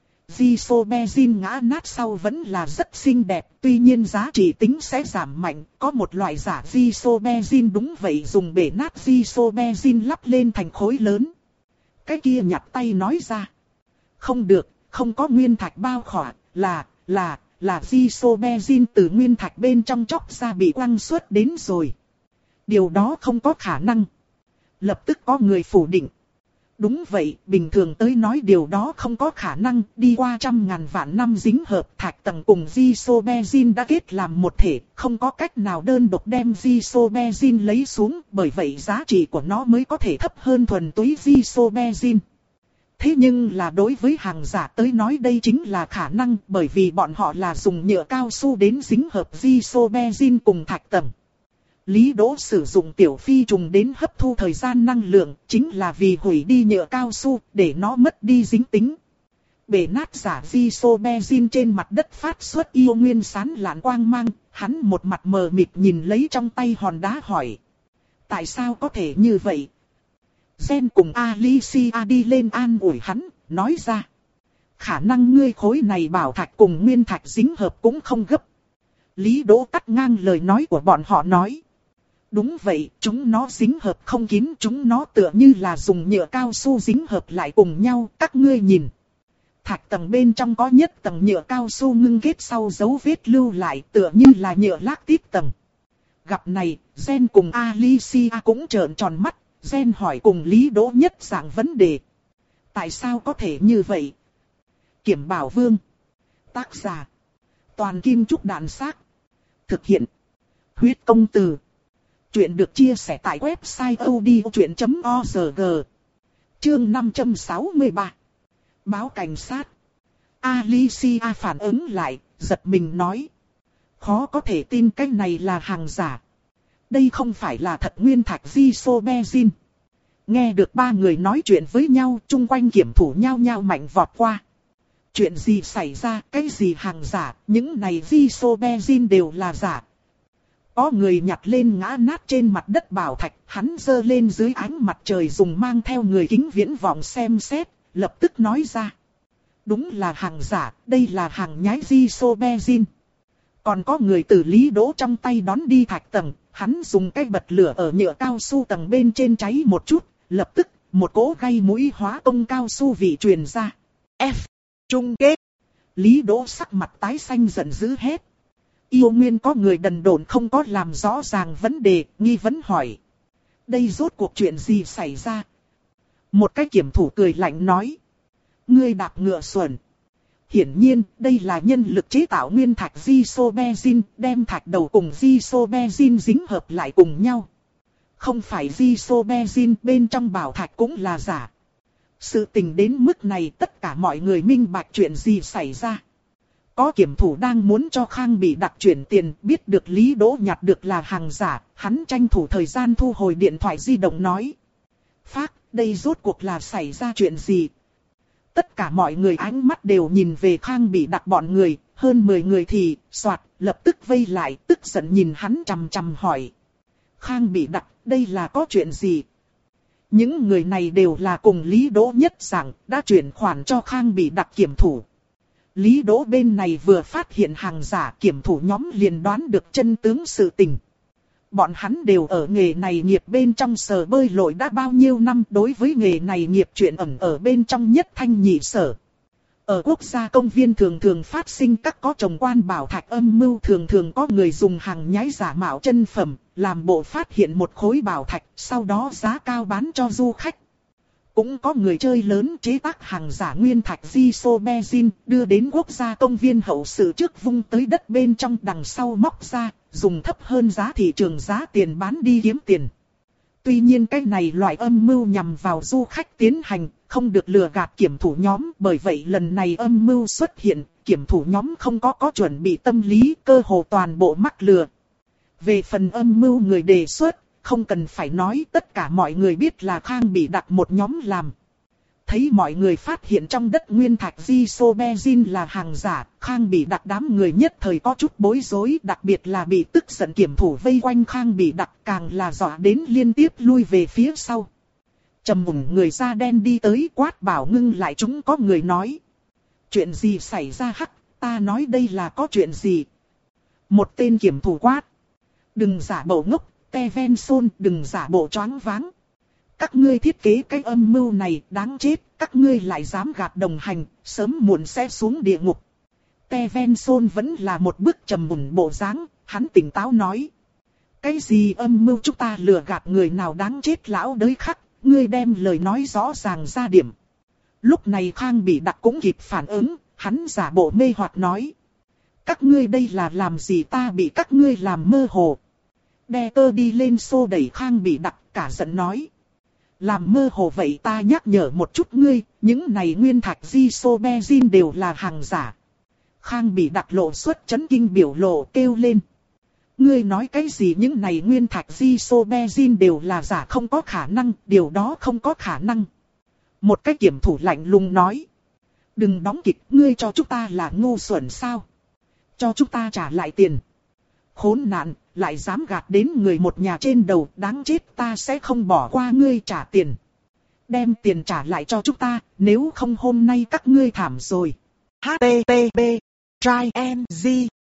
Isobezin ngã nát sau vẫn là rất xinh đẹp, tuy nhiên giá trị tính sẽ giảm mạnh, có một loại giả Isobezin đúng vậy dùng bể nát Isobezin lắp lên thành khối lớn. Cái kia nhặt tay nói ra. Không được, không có nguyên thạch bao khỏa, là, là, là Isobezin từ nguyên thạch bên trong chóc ra bị quăng xuất đến rồi. Điều đó không có khả năng. Lập tức có người phủ định. Đúng vậy, bình thường tới nói điều đó không có khả năng, đi qua trăm ngàn vạn năm dính hợp thạch tầng cùng Isobezin đã kết làm một thể, không có cách nào đơn độc đem Isobezin lấy xuống, bởi vậy giá trị của nó mới có thể thấp hơn thuần túy Isobezin. Thế nhưng là đối với hàng giả tới nói đây chính là khả năng, bởi vì bọn họ là dùng nhựa cao su đến dính hợp Isobezin cùng thạch tầng. Lý Đỗ sử dụng tiểu phi trùng đến hấp thu thời gian năng lượng, chính là vì hủy đi nhựa cao su, để nó mất đi dính tính. Bể nát giả Isobezin trên mặt đất phát xuất yêu nguyên sáng lạn quang mang, hắn một mặt mờ mịt nhìn lấy trong tay hòn đá hỏi. Tại sao có thể như vậy? Gen cùng Alicia đi lên an ủi hắn, nói ra. Khả năng ngươi khối này bảo thạch cùng nguyên thạch dính hợp cũng không gấp. Lý Đỗ cắt ngang lời nói của bọn họ nói. Đúng vậy, chúng nó dính hợp không kín, chúng nó tựa như là dùng nhựa cao su dính hợp lại cùng nhau, các ngươi nhìn. Thạch tầng bên trong có nhất tầng nhựa cao su ngưng kết sau dấu vết lưu lại tựa như là nhựa lactic tầng. Gặp này, Gen cùng Alicia cũng trợn tròn mắt, Gen hỏi cùng Lý Đỗ nhất dạng vấn đề. Tại sao có thể như vậy? Kiểm Bảo Vương. Tác giả. Toàn Kim Trúc Đạn Xác. Thực hiện. Huyết Công Từ. Chuyện được chia sẻ tại website odchuyện chấm org. Chương năm trăm sáu mươi ba. Báo cảnh sát. Alicia phản ứng lại, giật mình nói. Khó có thể tin cái này là hàng giả. Đây không phải là thật nguyên thạch Isobezin. Nghe được ba người nói chuyện với nhau, chung quanh kiểm thủ nhau nhau mạnh vọt qua. Chuyện gì xảy ra, cái gì hàng giả, những này Isobezin đều là giả. Có người nhặt lên ngã nát trên mặt đất bảo thạch, hắn giơ lên dưới ánh mặt trời dùng mang theo người kính viễn vọng xem xét, lập tức nói ra. Đúng là hàng giả, đây là hàng nhái Isobezin. Còn có người từ Lý Đỗ trong tay đón đi thạch tầng, hắn dùng cái bật lửa ở nhựa cao su tầng bên trên cháy một chút, lập tức, một cỗ gây mũi hóa công cao su vị truyền ra. F. Chung kết. Lý Đỗ sắc mặt tái xanh giận dữ hét. Yêu nguyên có người đần độn không có làm rõ ràng vấn đề, nghi vấn hỏi. Đây rốt cuộc chuyện gì xảy ra? Một cái kiểm thủ cười lạnh nói. Ngươi đạp ngựa xuẩn. Hiển nhiên, đây là nhân lực chế tạo nguyên thạch Isobezin, đem thạch đầu cùng Isobezin dính hợp lại cùng nhau. Không phải Isobezin, bên trong bảo thạch cũng là giả. Sự tình đến mức này tất cả mọi người minh bạch chuyện gì xảy ra. Có kiểm thủ đang muốn cho Khang Bị Đặc chuyển tiền, biết được Lý Đỗ nhặt được là hàng giả, hắn tranh thủ thời gian thu hồi điện thoại di động nói. Phác, đây rốt cuộc là xảy ra chuyện gì? Tất cả mọi người ánh mắt đều nhìn về Khang Bị Đặc bọn người, hơn mười người thì, soạt, lập tức vây lại, tức giận nhìn hắn chằm chằm hỏi. Khang Bị Đặc, đây là có chuyện gì? Những người này đều là cùng Lý Đỗ nhất dạng, đã chuyển khoản cho Khang Bị Đặc kiểm thủ. Lý Đỗ bên này vừa phát hiện hàng giả, kiểm thủ nhóm liền đoán được chân tướng sự tình. Bọn hắn đều ở nghề này nghiệp bên trong sở bơi lội đã bao nhiêu năm, đối với nghề này nghiệp chuyện ẩn ở bên trong nhất thanh nhị sở. Ở quốc gia công viên thường thường phát sinh các có trồng quan bảo thạch âm mưu, thường thường có người dùng hàng nhái giả mạo chân phẩm, làm bộ phát hiện một khối bảo thạch, sau đó giá cao bán cho du khách. Cũng có người chơi lớn chế tác hàng giả nguyên thạch Isobezin, đưa đến quốc gia công viên hậu sự trước vung tới đất bên trong, đằng sau móc ra, dùng thấp hơn giá thị trường giá tiền bán đi kiếm tiền. Tuy nhiên cái này loại âm mưu nhằm vào du khách tiến hành, không được lừa gạt kiểm thủ nhóm, bởi vậy lần này âm mưu xuất hiện, kiểm thủ nhóm không có có chuẩn bị tâm lý, cơ hồ toàn bộ mắc lừa. Về phần âm mưu người đề xuất, không cần phải nói, tất cả mọi người biết là Khang Bị Đặc một nhóm làm. Thấy mọi người phát hiện trong đất nguyên thạch Isobezin là hàng giả, Khang Bị Đặc đám người nhất thời có chút bối rối, đặc biệt là bị tức giận kiểm thủ vây quanh Khang Bị Đặc, càng là dọa đến liên tiếp lui về phía sau. Trầm mùng người da đen đi tới quát bảo ngưng lại, chúng có người nói. Chuyện gì xảy ra hắc, ta nói đây là có chuyện gì? Một tên kiểm thủ quát. Đừng giả bộ ngốc, Te Ven Son, đừng giả bộ choáng váng. Các ngươi thiết kế cái âm mưu này đáng chết, các ngươi lại dám gạt đồng hành, sớm muộn sẽ xuống địa ngục. Tevenson vẫn là một bức trầm mùn bộ dáng, hắn tỉnh táo nói. Cái gì âm mưu chúng ta lừa gạt người nào đáng chết lão đới khắc, ngươi đem lời nói rõ ràng ra điểm. Lúc này Khang Bị Đặc cũng kịp phản ứng, hắn giả bộ mê hoặc nói. Các ngươi đây là làm gì, ta bị các ngươi làm mơ hồ. Đe Tơ đi lên xô đẩy Khang Bị Đặc, cả giận nói. Làm mơ hồ vậy ta nhắc nhở một chút ngươi, những này nguyên thạch Isobenzin đều là hàng giả. Khang Bị Đặc lộ xuất chấn kinh biểu lộ kêu lên. Ngươi nói cái gì, những này nguyên thạch Isobenzin đều là giả, không có khả năng, điều đó không có khả năng. Một cái kiểm thủ lạnh lùng nói. Đừng đóng kịch, ngươi cho chúng ta là ngu xuẩn sao? Cho chúng ta trả lại tiền. Khốn nạn, lại dám gạt đến người một nhà trên đầu, đáng chết, ta sẽ không bỏ qua ngươi, trả tiền. Đem tiền trả lại cho chúng ta, nếu không hôm nay các ngươi thảm rồi. hát tê pê pê Try and Z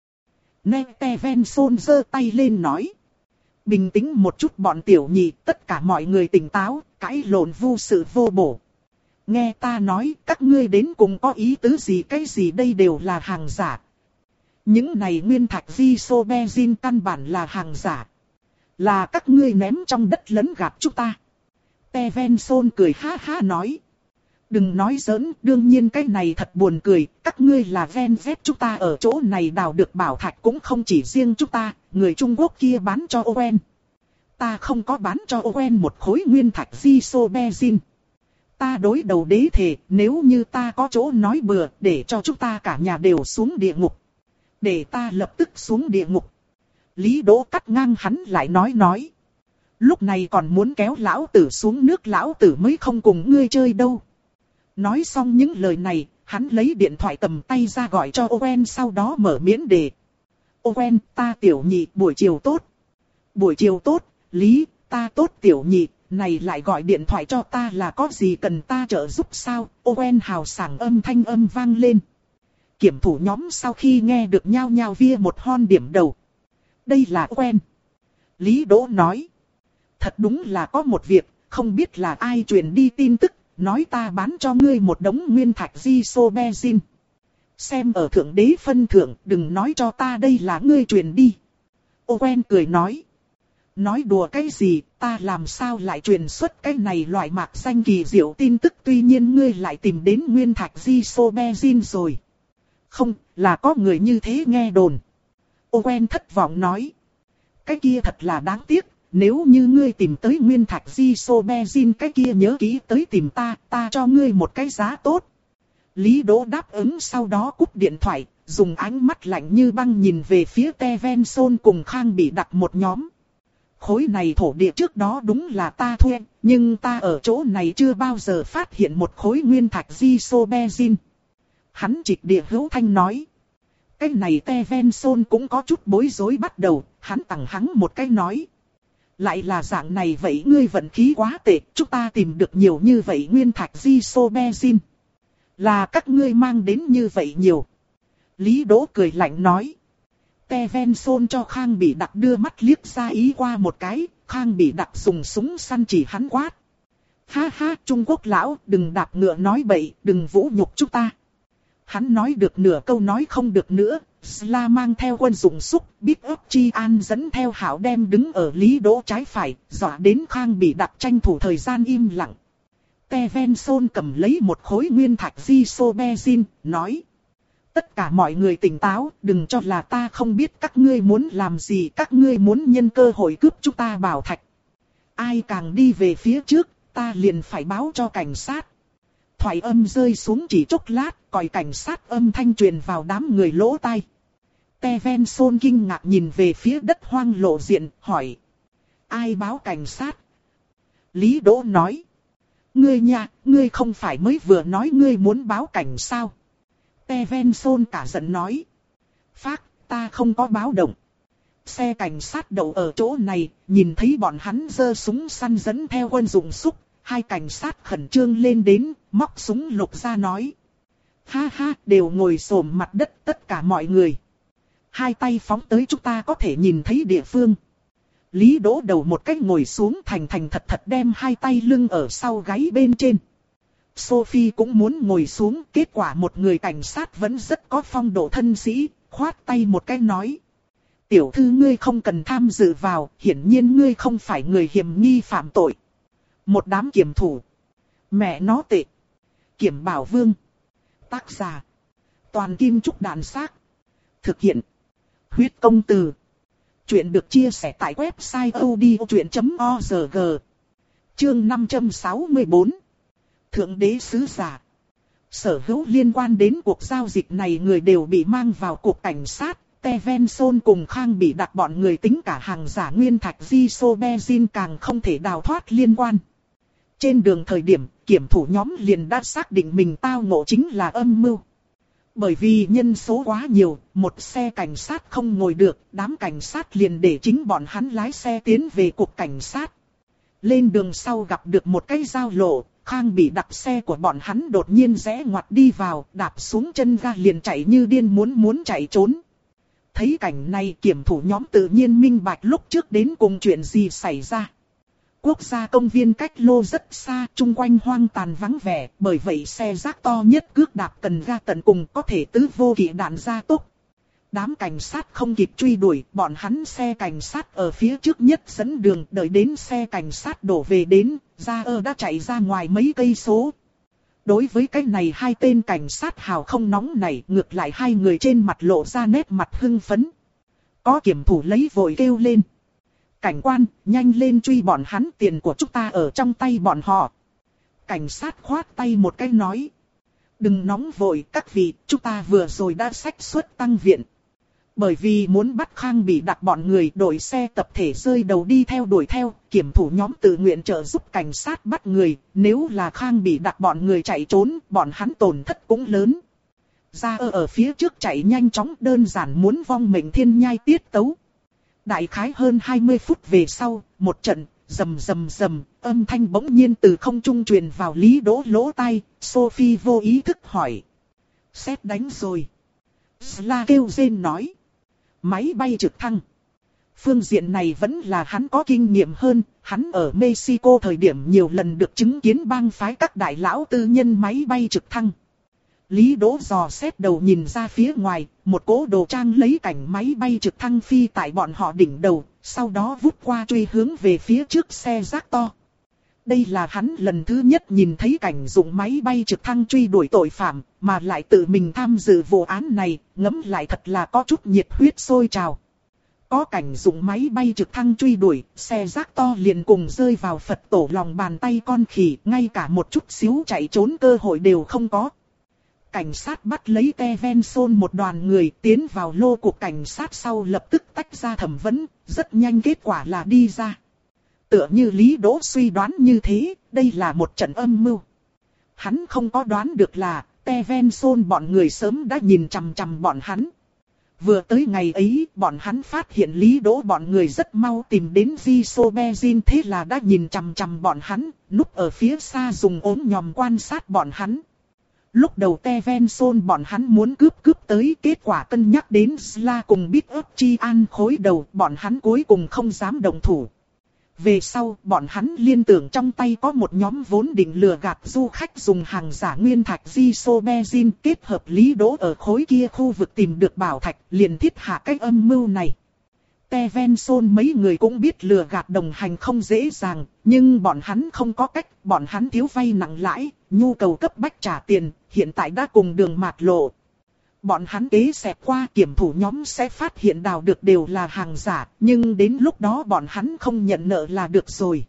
Tevenson giơ tay lên nói. Bình tĩnh một chút bọn tiểu nhị, tất cả mọi người tỉnh táo, cãi lộn vô sự vô bổ. Nghe ta nói, các ngươi đến cùng có ý tứ gì, cái gì đây đều là hàng giả. Những này nguyên thạch Isobenzin căn bản là hàng giả. Là các ngươi ném trong đất lấn gạt chúng ta. Tevenson cười ha ha nói. Đừng nói giỡn, đương nhiên cái này thật buồn cười, các ngươi là ven vét chúng ta ở chỗ này đào được bảo thạch cũng không chỉ riêng chúng ta, người Trung Quốc kia bán cho Owen. Ta không có bán cho Owen một khối nguyên thạch Isobenzin. Ta đối đầu đế thể, nếu như ta có chỗ nói bừa, để cho chúng ta cả nhà đều xuống địa ngục. Để ta lập tức xuống địa ngục. Lý Đỗ cắt ngang hắn lại nói nói. Lúc này còn muốn kéo lão tử xuống nước, lão tử mới không cùng ngươi chơi đâu. Nói xong những lời này, hắn lấy điện thoại cầm tay ra gọi cho Owen, sau đó mở miễn đề. Owen, ta tiểu nhị, buổi chiều tốt. Buổi chiều tốt, Lý, ta tốt tiểu nhị, này lại gọi điện thoại cho ta là có gì cần ta trợ giúp sao? Owen hào sảng âm thanh âm vang lên. Kiểm thủ nhóm sau khi nghe được nhao nhao via một hon điểm đầu. Đây là Owen. Lý Đỗ nói. Thật đúng là có một việc, không biết là ai truyền đi tin tức, nói ta bán cho ngươi một đống nguyên thạch Isobenzin. Xem ở thượng đế phân thượng, đừng nói cho ta đây là ngươi truyền đi. Owen cười nói. Nói đùa cái gì, ta làm sao lại truyền xuất cái này loại mạc danh kỳ diệu tin tức, tuy nhiên ngươi lại tìm đến nguyên thạch Isobenzin rồi. Không, là có người như thế nghe đồn. Owen thất vọng nói. Cái kia thật là đáng tiếc, nếu như ngươi tìm tới nguyên thạch Isobenzin cái kia nhớ kỹ tới tìm ta, ta cho ngươi một cái giá tốt. Lý Đỗ đáp ứng sau đó cúp điện thoại, dùng ánh mắt lạnh như băng nhìn về phía Tevenson cùng Khang Bị Đặc một nhóm. Khối này thổ địa trước đó đúng là ta thuê, nhưng ta ở chỗ này chưa bao giờ phát hiện một khối nguyên thạch Isobenzin. Hắn trịch địa hữu thanh nói. Cái này Tevenson cũng có chút bối rối bắt đầu, hắn tặng hắn một cái nói. Lại là dạng này vậy, ngươi vận khí quá tệ, chúng ta tìm được nhiều như vậy nguyên thạch Isobenzin. Là các ngươi mang đến như vậy nhiều. Lý Đỗ cười lạnh nói. Tevenson cho Khang Bị Đặc đưa mắt liếc ra ý qua một cái, Khang Bị Đặc dùng súng săn chỉ hắn quát. Ha ha, Trung Quốc lão, đừng đạp ngựa nói bậy, đừng vũ nhục chúng ta. Hắn nói được nửa câu nói không được nữa, Sla mang theo quân dụng xúc, Big ấp Chi An dẫn theo Hảo đem đứng ở Lý Đỗ trái phải, dọa đến Khang Bị Đặc tranh thủ thời gian im lặng. Tevenson cầm lấy một khối nguyên thạch Isobenzin, nói. Tất cả mọi người tỉnh táo, đừng cho là ta không biết các ngươi muốn làm gì, các ngươi muốn nhân cơ hội cướp chúng ta bảo thạch. Ai càng đi về phía trước, ta liền phải báo cho cảnh sát. Thoại âm rơi xuống chỉ chốc lát, còi cảnh sát âm thanh truyền vào đám người lỗ tai. Tevenson kinh ngạc nhìn về phía đất hoang lộ diện, hỏi. Ai báo cảnh sát? Lý Đỗ nói. Ngươi nha, ngươi không phải mới vừa nói ngươi muốn báo cảnh sao? Tevenson cả giận nói. Phác, ta không có báo động. Xe cảnh sát đậu ở chỗ này, nhìn thấy bọn hắn giơ súng săn dẫn theo quân dụng xúc. Hai cảnh sát khẩn trương lên đến, móc súng lục ra nói. Ha ha, đều ngồi xổm mặt đất tất cả mọi người. Hai tay phóng tới chúng ta có thể nhìn thấy địa phương. Lý Đỗ đầu một cách ngồi xuống thành thành thật thật đem hai tay lưng ở sau gáy bên trên. Sophie cũng muốn ngồi xuống, kết quả một người cảnh sát vẫn rất có phong độ thân sĩ, khoát tay một cái nói. Tiểu thư ngươi không cần tham dự vào, hiển nhiên ngươi không phải người hiểm nghi phạm tội. Một đám kiểm thủ. Mẹ nó tệ. Kiểm Bảo Vương. Tác giả. Toàn Kim Trúc Đàn Xác. Thực hiện. Huyết Công Từ. Chuyện được chia sẻ tại website odchuyện chấm org. Chương năm trăm sáu mươi tư. Thượng đế sứ giả. Sở hữu liên quan đến cuộc giao dịch này người đều bị mang vào cục cảnh sát. Stevenson cùng Khang bị đặt bọn người tính cả hàng giả nguyên thạch Gisobezin càng không thể đào thoát liên quan. Trên đường thời điểm, kiểm thủ nhóm liền đã xác định mình tao ngộ chính là âm mưu. Bởi vì nhân số quá nhiều, một xe cảnh sát không ngồi được, đám cảnh sát liền để chính bọn hắn lái xe tiến về cục cảnh sát. Lên đường sau gặp được một cái giao lộ, Khang bị đặt xe của bọn hắn đột nhiên rẽ ngoặt đi vào, đạp xuống chân ga liền chạy như điên muốn muốn chạy trốn. Thấy cảnh này kiểm thủ nhóm tự nhiên minh bạch lúc trước đến cùng chuyện gì xảy ra. Quốc gia công viên cách lô rất xa, chung quanh hoang tàn vắng vẻ, bởi vậy xe rác to nhất cước đạp cần ga tận cùng có thể tứ vô kỵ đạn ra tốc. Đám cảnh sát không kịp truy đuổi, bọn hắn xe cảnh sát ở phía trước nhất dẫn đường, đợi đến xe cảnh sát đổ về đến, ra ơ đã chạy ra ngoài mấy cây số. Đối với cái này hai tên cảnh sát hào không nóng nảy, ngược lại hai người trên mặt lộ ra nét mặt hưng phấn. Có kiểm thủ lấy vội kêu lên. Cảnh quan, nhanh lên truy bọn hắn, tiền của chúng ta ở trong tay bọn họ. Cảnh sát khoát tay một cái nói. Đừng nóng vội các vị, chúng ta vừa rồi đã xách suất tăng viện. Bởi vì muốn bắt Khang bị đặt bọn người đội xe tập thể rơi đầu đi theo đuổi theo, kiểm thủ nhóm tự nguyện trợ giúp cảnh sát bắt người, nếu là Khang bị đặt bọn người chạy trốn, bọn hắn tổn thất cũng lớn. Ra ở ở phía trước chạy nhanh chóng đơn giản muốn vong mệnh thiên nhai tiết tấu. Đại khái hơn hai mươi phút về sau, một trận, rầm rầm rầm, âm thanh bỗng nhiên từ không trung truyền vào Lý Đỗ lỗ tai, Sophie vô ý thức hỏi. Sét đánh rồi. Sla kêu rên nói. Máy bay trực thăng. Phương diện này vẫn là hắn có kinh nghiệm hơn, hắn ở Mexico thời điểm nhiều lần được chứng kiến bang phái các đại lão tư nhân máy bay trực thăng. Lý Đỗ dò xét đầu nhìn ra phía ngoài, một cỗ đồ trang lấy cảnh máy bay trực thăng phi tại bọn họ đỉnh đầu, sau đó vút qua truy hướng về phía trước xe rác to. Đây là hắn lần thứ nhất nhìn thấy cảnh dùng máy bay trực thăng truy đuổi tội phạm, mà lại tự mình tham dự vụ án này, ngẫm lại thật là có chút nhiệt huyết sôi trào. Có cảnh dùng máy bay trực thăng truy đuổi, xe rác to liền cùng rơi vào Phật tổ lòng bàn tay con khỉ, ngay cả một chút xíu chạy trốn cơ hội đều không có. Cảnh sát bắt lấy Stevenson một đoàn người tiến vào lô cục cảnh sát sau lập tức tách ra thẩm vấn, rất nhanh kết quả là đi ra. Tựa như Lý Đỗ suy đoán như thế, đây là một trận âm mưu. Hắn không có đoán được là, Stevenson bọn người sớm đã nhìn chằm chằm bọn hắn. Vừa tới ngày ấy, bọn hắn phát hiện Lý Đỗ bọn người rất mau tìm đến Gisobezin, thế là đã nhìn chằm chằm bọn hắn, núp ở phía xa dùng ốm nhòm quan sát bọn hắn. Lúc đầu Stevenson bọn hắn muốn cướp cướp tới, kết quả cân nhắc đến Sla cùng Big ấp Chi An khối đầu, bọn hắn cuối cùng không dám động thủ. Về sau, bọn hắn liên tưởng trong tay có một nhóm vốn định lừa gạt du khách dùng hàng giả nguyên thạch Gisobezin, kết hợp Lý Đỗ ở khối kia khu vực tìm được bảo thạch, liền thiết hạ cách âm mưu này. Stevenson mấy người cũng biết lừa gạt đồng hành không dễ dàng, nhưng bọn hắn không có cách, bọn hắn thiếu vay nặng lãi, nhu cầu cấp bách trả tiền, hiện tại đã cùng đường mạt lộ. Bọn hắn kế xẹt qua kiểm thủ nhóm sẽ phát hiện đào được đều là hàng giả, nhưng đến lúc đó bọn hắn không nhận nợ là được rồi.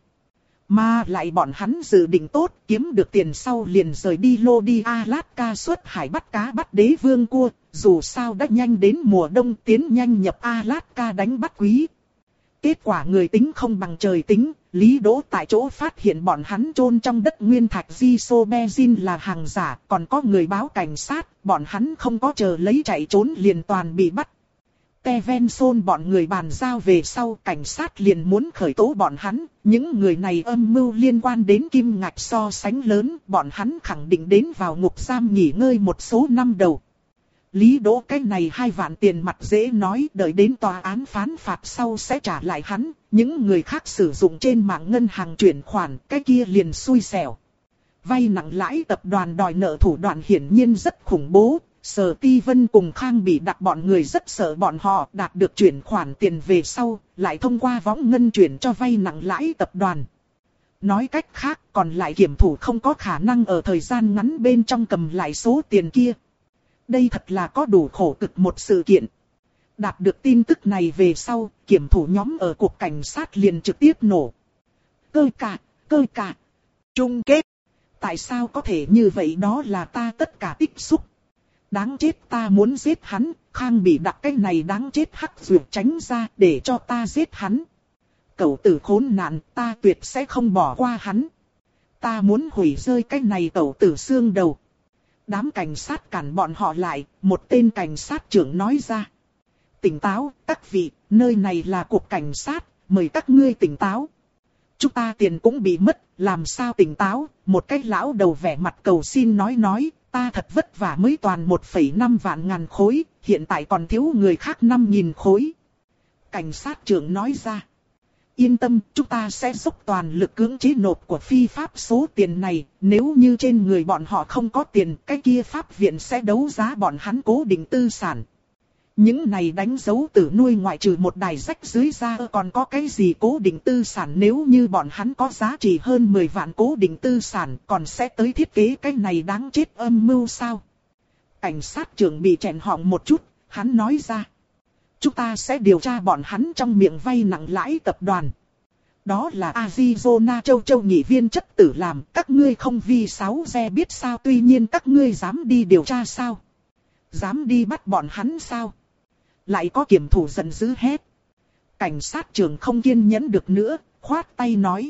Mà lại bọn hắn dự định tốt, kiếm được tiền sau liền rời đi lô đi Alaska xuất hải bắt cá bắt đế vương cua, dù sao đã nhanh đến mùa đông tiến nhanh nhập Alaska đánh bắt quý. Kết quả người tính không bằng trời tính, Lý Đỗ tại chỗ phát hiện bọn hắn chôn trong đất nguyên thạch Gisobezin là hàng giả, còn có người báo cảnh sát, bọn hắn không có chờ lấy chạy trốn liền toàn bị bắt. Stevenson bọn người bàn giao về sau, cảnh sát liền muốn khởi tố bọn hắn, những người này âm mưu liên quan đến kim ngạch so sánh lớn, bọn hắn khẳng định đến vào ngục giam nghỉ ngơi một số năm đầu. Lý Đỗ cái này hai vạn tiền mặt dễ nói, đợi đến tòa án phán phạt sau sẽ trả lại hắn, những người khác sử dụng trên mạng ngân hàng chuyển khoản, cái kia liền xui xẻo. Vay nặng lãi tập đoàn đòi nợ thủ đoạn hiển nhiên rất khủng bố, Sở Ti Vân cùng Khang bị đặt bọn người rất sợ bọn họ đạt được chuyển khoản tiền về sau, lại thông qua võng ngân chuyển cho vay nặng lãi tập đoàn. Nói cách khác, còn lại kiểm thủ không có khả năng ở thời gian ngắn bên trong cầm lại số tiền kia. Đây thật là có đủ khổ cực một sự kiện. Đạt được tin tức này về sau, kiểm thủ nhóm ở cục cảnh sát liền trực tiếp nổ. Cơ cả, cơ cả, chung kết. Tại sao có thể như vậy, đó là ta tất cả tích xúc. Đáng chết, ta muốn giết hắn, Khang bị đặt cái này đáng chết hắc dược tránh ra để cho ta giết hắn. Cậu tử khốn nạn, ta tuyệt sẽ không bỏ qua hắn. Ta muốn hủy rơi cái này cậu tử xương đầu. Đám cảnh sát cản bọn họ lại, một tên cảnh sát trưởng nói ra. Tỉnh táo, các vị, nơi này là cục cảnh sát, mời các ngươi tỉnh táo. Chúng ta tiền cũng bị mất, làm sao tỉnh táo, một cái lão đầu vẻ mặt cầu xin nói nói, ta thật vất vả mới toàn một phẩy năm vạn ngàn khối, hiện tại còn thiếu người khác năm nghìn khối. Cảnh sát trưởng nói ra. Yên tâm, chúng ta sẽ dốc toàn lực cưỡng chế nộp của phi pháp số tiền này, nếu như trên người bọn họ không có tiền, cái kia pháp viện sẽ đấu giá bọn hắn cố định tư sản. Những này đánh dấu tử nuôi ngoại trừ một đài rách dưới ra còn có cái gì cố định tư sản, nếu như bọn hắn có giá trị hơn mười vạn cố định tư sản còn sẽ tới thiết kế cái này đáng chết âm mưu sao? Cảnh sát trưởng bị chèn họng một chút, hắn nói ra. Chúng ta sẽ điều tra bọn hắn trong miệng vay nặng lãi tập đoàn. Đó là Arizona châu châu nghị viên chất tử làm, các ngươi không vi sáu xe biết sao, tuy nhiên các ngươi dám đi điều tra sao? Dám đi bắt bọn hắn sao? Lại có kiểm thủ giận dữ hét. Cảnh sát trưởng không kiên nhẫn được nữa, khoát tay nói.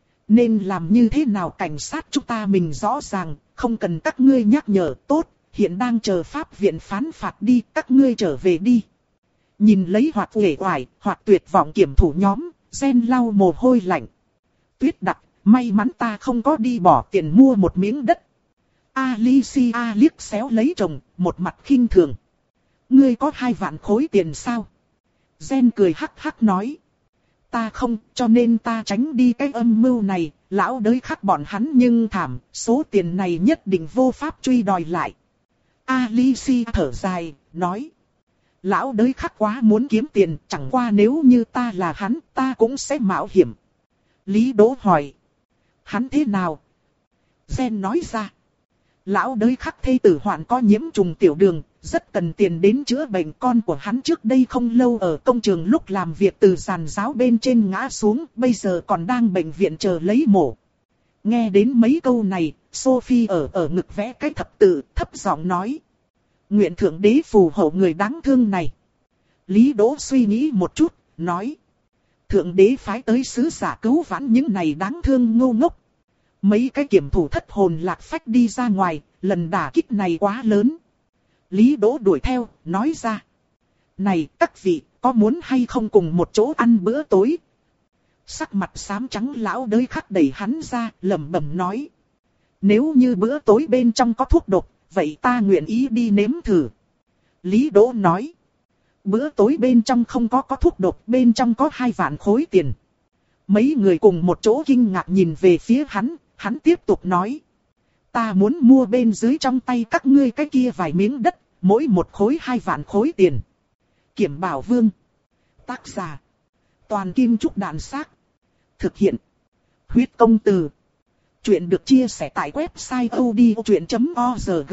Nên làm như thế nào cảnh sát chúng ta mình rõ ràng, không cần các ngươi nhắc nhở, tốt, hiện đang chờ pháp viện phán phạt đi, các ngươi trở về đi. Nhìn lấy hoặc uể oải, hoặc tuyệt vọng kiểm thủ nhóm, Gen lau mồ hôi lạnh. Tuyết Đặc, may mắn ta không có đi bỏ tiền mua một miếng đất. Alicia liếc xéo lấy chồng, một mặt khinh thường. Ngươi có hai vạn khối tiền sao? Gen cười hắc hắc nói. Ta không, cho nên ta tránh đi cái âm mưu này, lão đới khắc bọn hắn nhưng thảm, số tiền này nhất định vô pháp truy đòi lại. Alicia thở dài, nói. Lão đới khắc quá muốn kiếm tiền, chẳng qua nếu như ta là hắn, ta cũng sẽ mạo hiểm. Lý Đỗ hỏi. Hắn thế nào? Gen nói ra. Lão đới khắc thê tử hoạn có nhiễm trùng tiểu đường, rất cần tiền đến chữa bệnh. Con của hắn trước đây không lâu ở công trường lúc làm việc từ giàn giáo bên trên ngã xuống, bây giờ còn đang bệnh viện chờ lấy mổ. Nghe đến mấy câu này, Sophie ở ở ngực vẽ cái thập tự, thấp giọng nói. Nguyện thượng đế phù hộ người đáng thương này. Lý Đỗ suy nghĩ một chút, nói. Thượng đế phái tới sứ giả cứu vãn những này đáng thương ngu ngốc. Mấy cái kiểm thủ thất hồn lạc phách đi ra ngoài, lần đả kích này quá lớn. Lý Đỗ đuổi theo, nói ra. Này các vị, có muốn hay không cùng một chỗ ăn bữa tối? Sắc mặt xám trắng lão đới khắc đẩy hắn ra, lẩm bẩm nói. Nếu như bữa tối bên trong có thuốc độc, vậy ta nguyện ý đi nếm thử. Lý Đỗ nói. Bữa tối bên trong không có có thuốc độc, bên trong có hai vạn khối tiền. Mấy người cùng một chỗ kinh ngạc nhìn về phía hắn, hắn tiếp tục nói. Ta muốn mua bên dưới trong tay các ngươi cái kia vài miếng đất, mỗi một khối hai vạn khối tiền. Kiểm Bảo Vương. Tác giả. Toàn Kim Trúc Đạn Xác. Thực hiện. Huyết Công Từ. Chuyện được chia sẻ tại website odchuyện chấm org.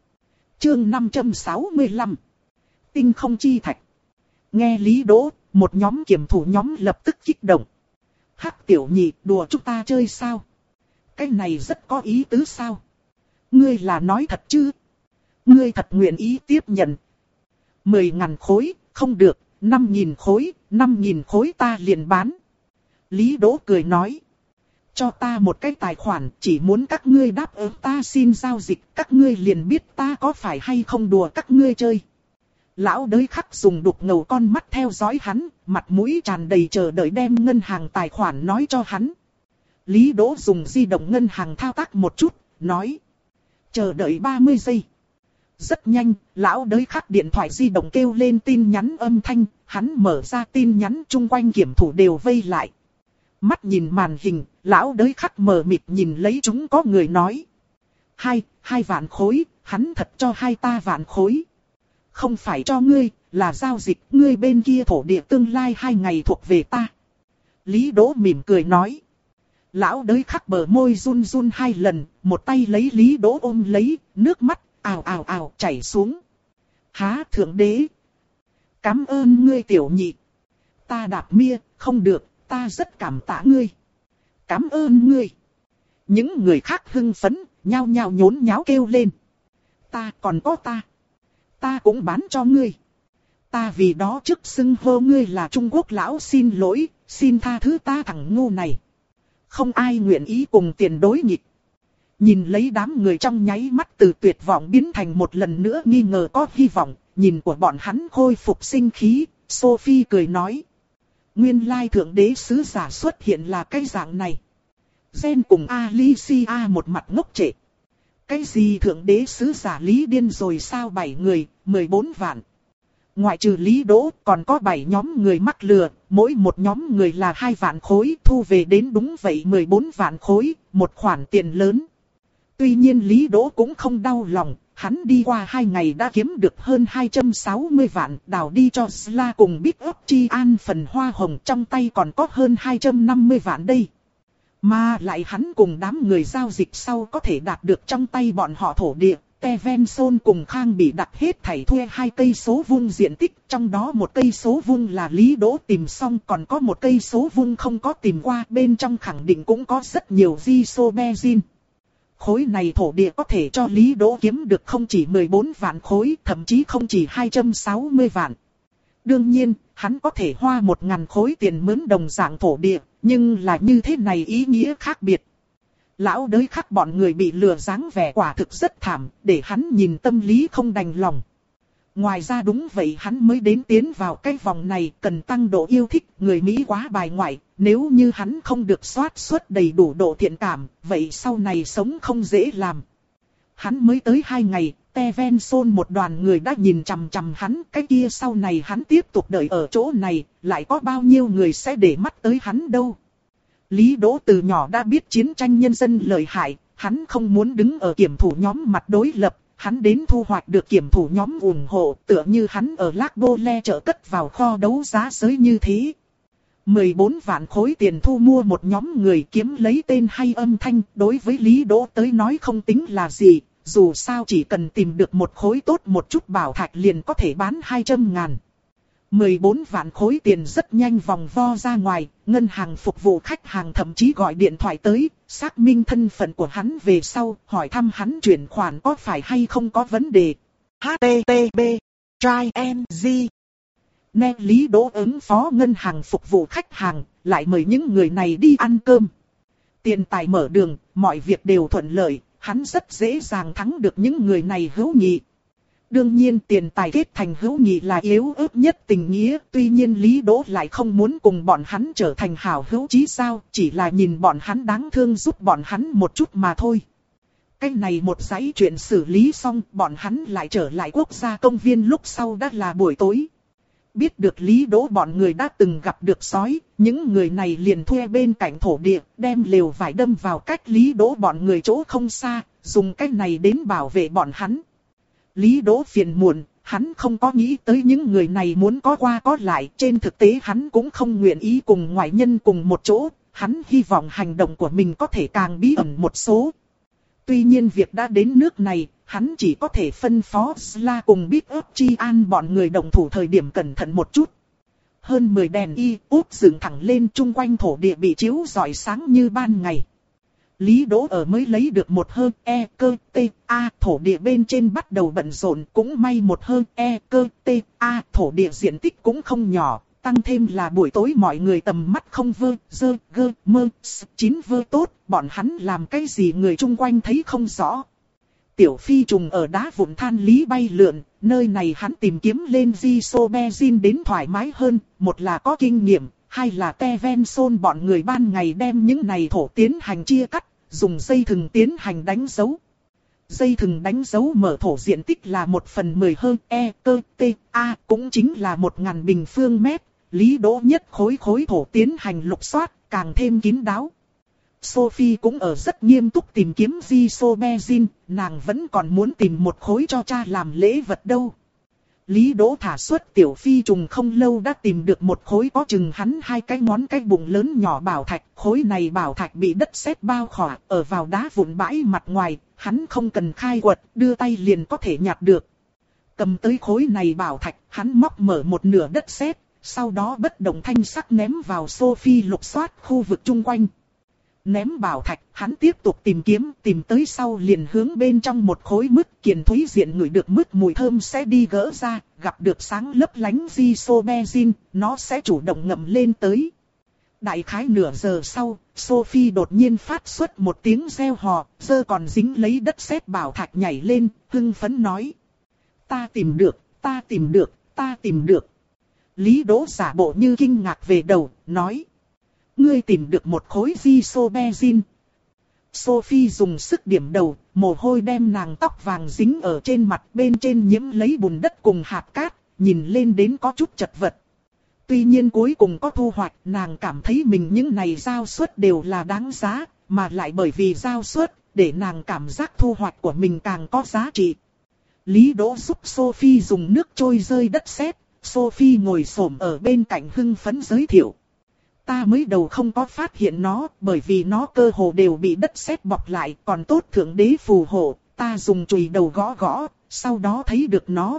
Chương năm trăm sáu mươi lăm. Tinh không chi thạch. Nghe Lý Đỗ, một nhóm kiểm thủ nhóm lập tức kích động. Hắc tiểu nhị, đùa chúng ta chơi sao? Cái này rất có ý tứ sao? Ngươi là nói thật chứ? Ngươi thật nguyện ý tiếp nhận. Mười ngàn khối, không được, năm nghìn khối, năm nghìn khối ta liền bán. Lý Đỗ cười nói. Cho ta một cái tài khoản, chỉ muốn các ngươi đáp ứng ta xin giao dịch, các ngươi liền biết ta có phải hay không đùa các ngươi chơi. Lão đới khắc dùng đục ngầu con mắt theo dõi hắn, mặt mũi tràn đầy chờ đợi đem ngân hàng tài khoản nói cho hắn. Lý Đỗ dùng di động ngân hàng thao tác một chút, nói. Chờ đợi ba mươi giây. Rất nhanh, lão đới khắc điện thoại di động kêu lên tin nhắn âm thanh, hắn mở ra tin nhắn chung quanh kiểm thủ đều vây lại. Mắt nhìn màn hình, lão đới khắc mờ mịt nhìn lấy chúng có người nói. Hai, hai vạn khối, hắn thật cho hai ta vạn khối. Không phải cho ngươi, là giao dịch, ngươi bên kia thổ địa tương lai hai ngày thuộc về ta. Lý Đỗ mỉm cười nói. Lão đới khắc bờ môi run run hai lần, một tay lấy Lý Đỗ ôm lấy, nước mắt ào ào ào chảy xuống. Há thượng đế. Cảm ơn ngươi tiểu nhị. Ta đạp mia, không được, ta rất cảm tạ ngươi. Cảm ơn ngươi. Những người khác hưng phấn, nhao nhao nhốn nháo kêu lên. Ta còn có ta. Ta cũng bán cho ngươi. Ta vì đó trước xưng hô ngươi là Trung Quốc lão xin lỗi, xin tha thứ ta thằng ngu này. Không ai nguyện ý cùng tiền đối nghịch. Nhìn lấy đám người trong nháy mắt từ tuyệt vọng biến thành một lần nữa nghi ngờ có hy vọng, nhìn của bọn hắn khôi phục sinh khí, Sophie cười nói. Nguyên lai thượng đế sứ giả xuất hiện là cái dạng này. Gen cùng Alicia một mặt ngốc trệ. Cái gì thượng đế sứ giả Lý điên rồi sao? Bảy người, mười bốn vạn. Ngoại trừ Lý Đỗ còn có bảy nhóm người mắc lừa, mỗi một nhóm người là hai vạn khối, thu về đến đúng vậy mười bốn vạn khối, một khoản tiền lớn. Tuy nhiên Lý Đỗ cũng không đau lòng, hắn đi qua hai ngày đã kiếm được hơn hai trăm sáu mươi vạn, đào đi cho Sla cùng Big Up Chi An phần hoa hồng, trong tay còn có hơn hai trăm năm mươi vạn đây. Mà lại hắn cùng đám người giao dịch sau có thể đạt được trong tay bọn họ thổ địa. Tevenson cùng Khang bị đặt hết thảy thuê hai cây số vuông diện tích, trong đó một cây số vuông là Lý Đỗ tìm xong, còn có một cây số vuông không có tìm qua, bên trong khẳng định cũng có rất nhiều Isobenzin. Khối này thổ địa có thể cho Lý Đỗ kiếm được không chỉ mười bốn vạn khối, thậm chí không chỉ hai trăm sáu mươi vạn. Đương nhiên, hắn có thể hoa một ngàn khối tiền mướn đồng dạng thổ địa, nhưng là như thế này ý nghĩa khác biệt. Lão đới khắc bọn người bị lừa dáng vẻ quả thực rất thảm, để hắn nhìn tâm lý không đành lòng. Ngoài ra đúng vậy hắn mới đến tiến vào cái vòng này cần tăng độ yêu thích, người Mỹ quá bài ngoại, nếu như hắn không được soát xuất đầy đủ độ thiện cảm, vậy sau này sống không dễ làm. Hắn mới tới hai ngày, Tevenson một đoàn người đã nhìn chằm chằm hắn, cái kia sau này hắn tiếp tục đợi ở chỗ này, lại có bao nhiêu người sẽ để mắt tới hắn đâu. Lý Đỗ từ nhỏ đã biết chiến tranh nhân dân lợi hại, hắn không muốn đứng ở kiểm thủ nhóm mặt đối lập, hắn đến thu hoạch được kiểm thủ nhóm ủng hộ, tựa như hắn ở Lac Bole chợ cất vào kho đấu giá giới như thế. mười bốn vạn khối tiền thu mua một nhóm người kiếm lấy tên hay âm thanh, đối với Lý Đỗ tới nói không tính là gì, dù sao chỉ cần tìm được một khối tốt một chút bảo thạch liền có thể bán hai trăm ngàn. mười bốn vạn khối tiền rất nhanh vòng vo ra ngoài, ngân hàng phục vụ khách hàng thậm chí gọi điện thoại tới, xác minh thân phận của hắn về sau, hỏi thăm hắn chuyển khoản có phải hay không có vấn đề. hát tê tê pê Try and Z Nghe Lý Đỗ ứng phó ngân hàng phục vụ khách hàng, lại mời những người này đi ăn cơm. Tiền tài mở đường, mọi việc đều thuận lợi, hắn rất dễ dàng thắng được những người này hữu nghị. Đương nhiên tiền tài kết thành hữu nghị là yếu ớt nhất tình nghĩa, tuy nhiên Lý Đỗ lại không muốn cùng bọn hắn trở thành hảo hữu chí sao, chỉ là nhìn bọn hắn đáng thương giúp bọn hắn một chút mà thôi. Cái này một dãy chuyện xử lý xong, bọn hắn lại trở lại quốc gia công viên, lúc sau đã là buổi tối. Biết được Lý Đỗ bọn người đã từng gặp được sói, những người này liền thuê bên cạnh thổ địa, đem lều vải đâm vào cách Lý Đỗ bọn người chỗ không xa, dùng cách này đến bảo vệ bọn hắn. Lý Đỗ phiền muộn, hắn không có nghĩ tới những người này muốn có qua có lại, trên thực tế hắn cũng không nguyện ý cùng ngoại nhân cùng một chỗ, hắn hy vọng hành động của mình có thể càng bí ẩn một số. Tuy nhiên việc đã đến nước này, hắn chỉ có thể phân phó Sla cùng Big Up Chi An bọn người động thủ thời điểm cẩn thận một chút. Hơn mười đèn y úp dựng thẳng lên, chung quanh thổ địa bị chiếu rọi sáng như ban ngày. Lý Đỗ ở mới lấy được một hơi e cơ t a thổ địa bên trên bắt đầu bận rộn, cũng may một hơi e cơ t a thổ địa diện tích cũng không nhỏ, tăng thêm là buổi tối mọi người tầm mắt không vơ, dơ, gơ, mơ, s, chín vơ tốt, bọn hắn làm cái gì người chung quanh thấy không rõ. Tiểu phi trùng ở đá vụn than lý bay lượn, nơi này hắn tìm kiếm lên Isobenzin đến thoải mái hơn, một là có kinh nghiệm, hai là Tevenson bọn người ban ngày đem những này thổ tiến hành chia cắt, dùng dây thừng tiến hành đánh dấu. Dây thừng đánh dấu mở thổ diện tích là một phần mười hơn e, cơ, t, a, cũng chính là một ngàn bình phương mét. Lý Đỗ nhất khối khối thổ tiến hành lục soát, càng thêm kín đáo. Sophie cũng ở rất nghiêm túc tìm kiếm Gisobezin, nàng vẫn còn muốn tìm một khối cho cha làm lễ vật đâu. Lý Đỗ thả xuất tiểu phi trùng không lâu đã tìm được một khối có chừng hắn hai cái ngón cái bụng lớn nhỏ bảo thạch. Khối này bảo thạch bị đất sét bao khỏa, ở vào đá vụn bãi mặt ngoài, hắn không cần khai quật, đưa tay liền có thể nhặt được. Cầm tới khối này bảo thạch, hắn móc mở một nửa đất sét, sau đó bất động thanh sắc ném vào Sophie lục soát khu vực chung quanh. Ném bảo thạch, hắn tiếp tục tìm kiếm, tìm tới sau liền hướng bên trong một khối mứt kiền thúy diện ngửi được mứt mùi thơm sẽ đi gỡ ra, gặp được sáng lấp lánh Gisobezin, nó sẽ chủ động ngậm lên tới. Đại khái nửa giờ sau, Sophie đột nhiên phát xuất một tiếng reo hò, giơ còn dính lấy đất sét bảo thạch nhảy lên, hưng phấn nói. Ta tìm được, ta tìm được, ta tìm được. Lý Đỗ giả bộ như kinh ngạc về đầu, nói. Ngươi tìm được một khối Gisobezin. Sophie dùng sức điểm đầu, mồ hôi đem nàng tóc vàng dính ở trên mặt, bên trên nhiễm lấy bùn đất cùng hạt cát, nhìn lên đến có chút chật vật. Tuy nhiên cuối cùng có thu hoạch, nàng cảm thấy mình những này giao suất đều là đáng giá, mà lại bởi vì giao suất, để nàng cảm giác thu hoạch của mình càng có giá trị. Lý Đỗ giúp Sophie dùng nước trôi rơi đất sét, Sophie ngồi xổm ở bên cạnh hưng phấn giới thiệu. Ta mới đầu không có phát hiện nó, bởi vì nó cơ hồ đều bị đất sét bọc lại, còn tốt thượng đế phù hộ, ta dùng chùy đầu gõ gõ, sau đó thấy được nó.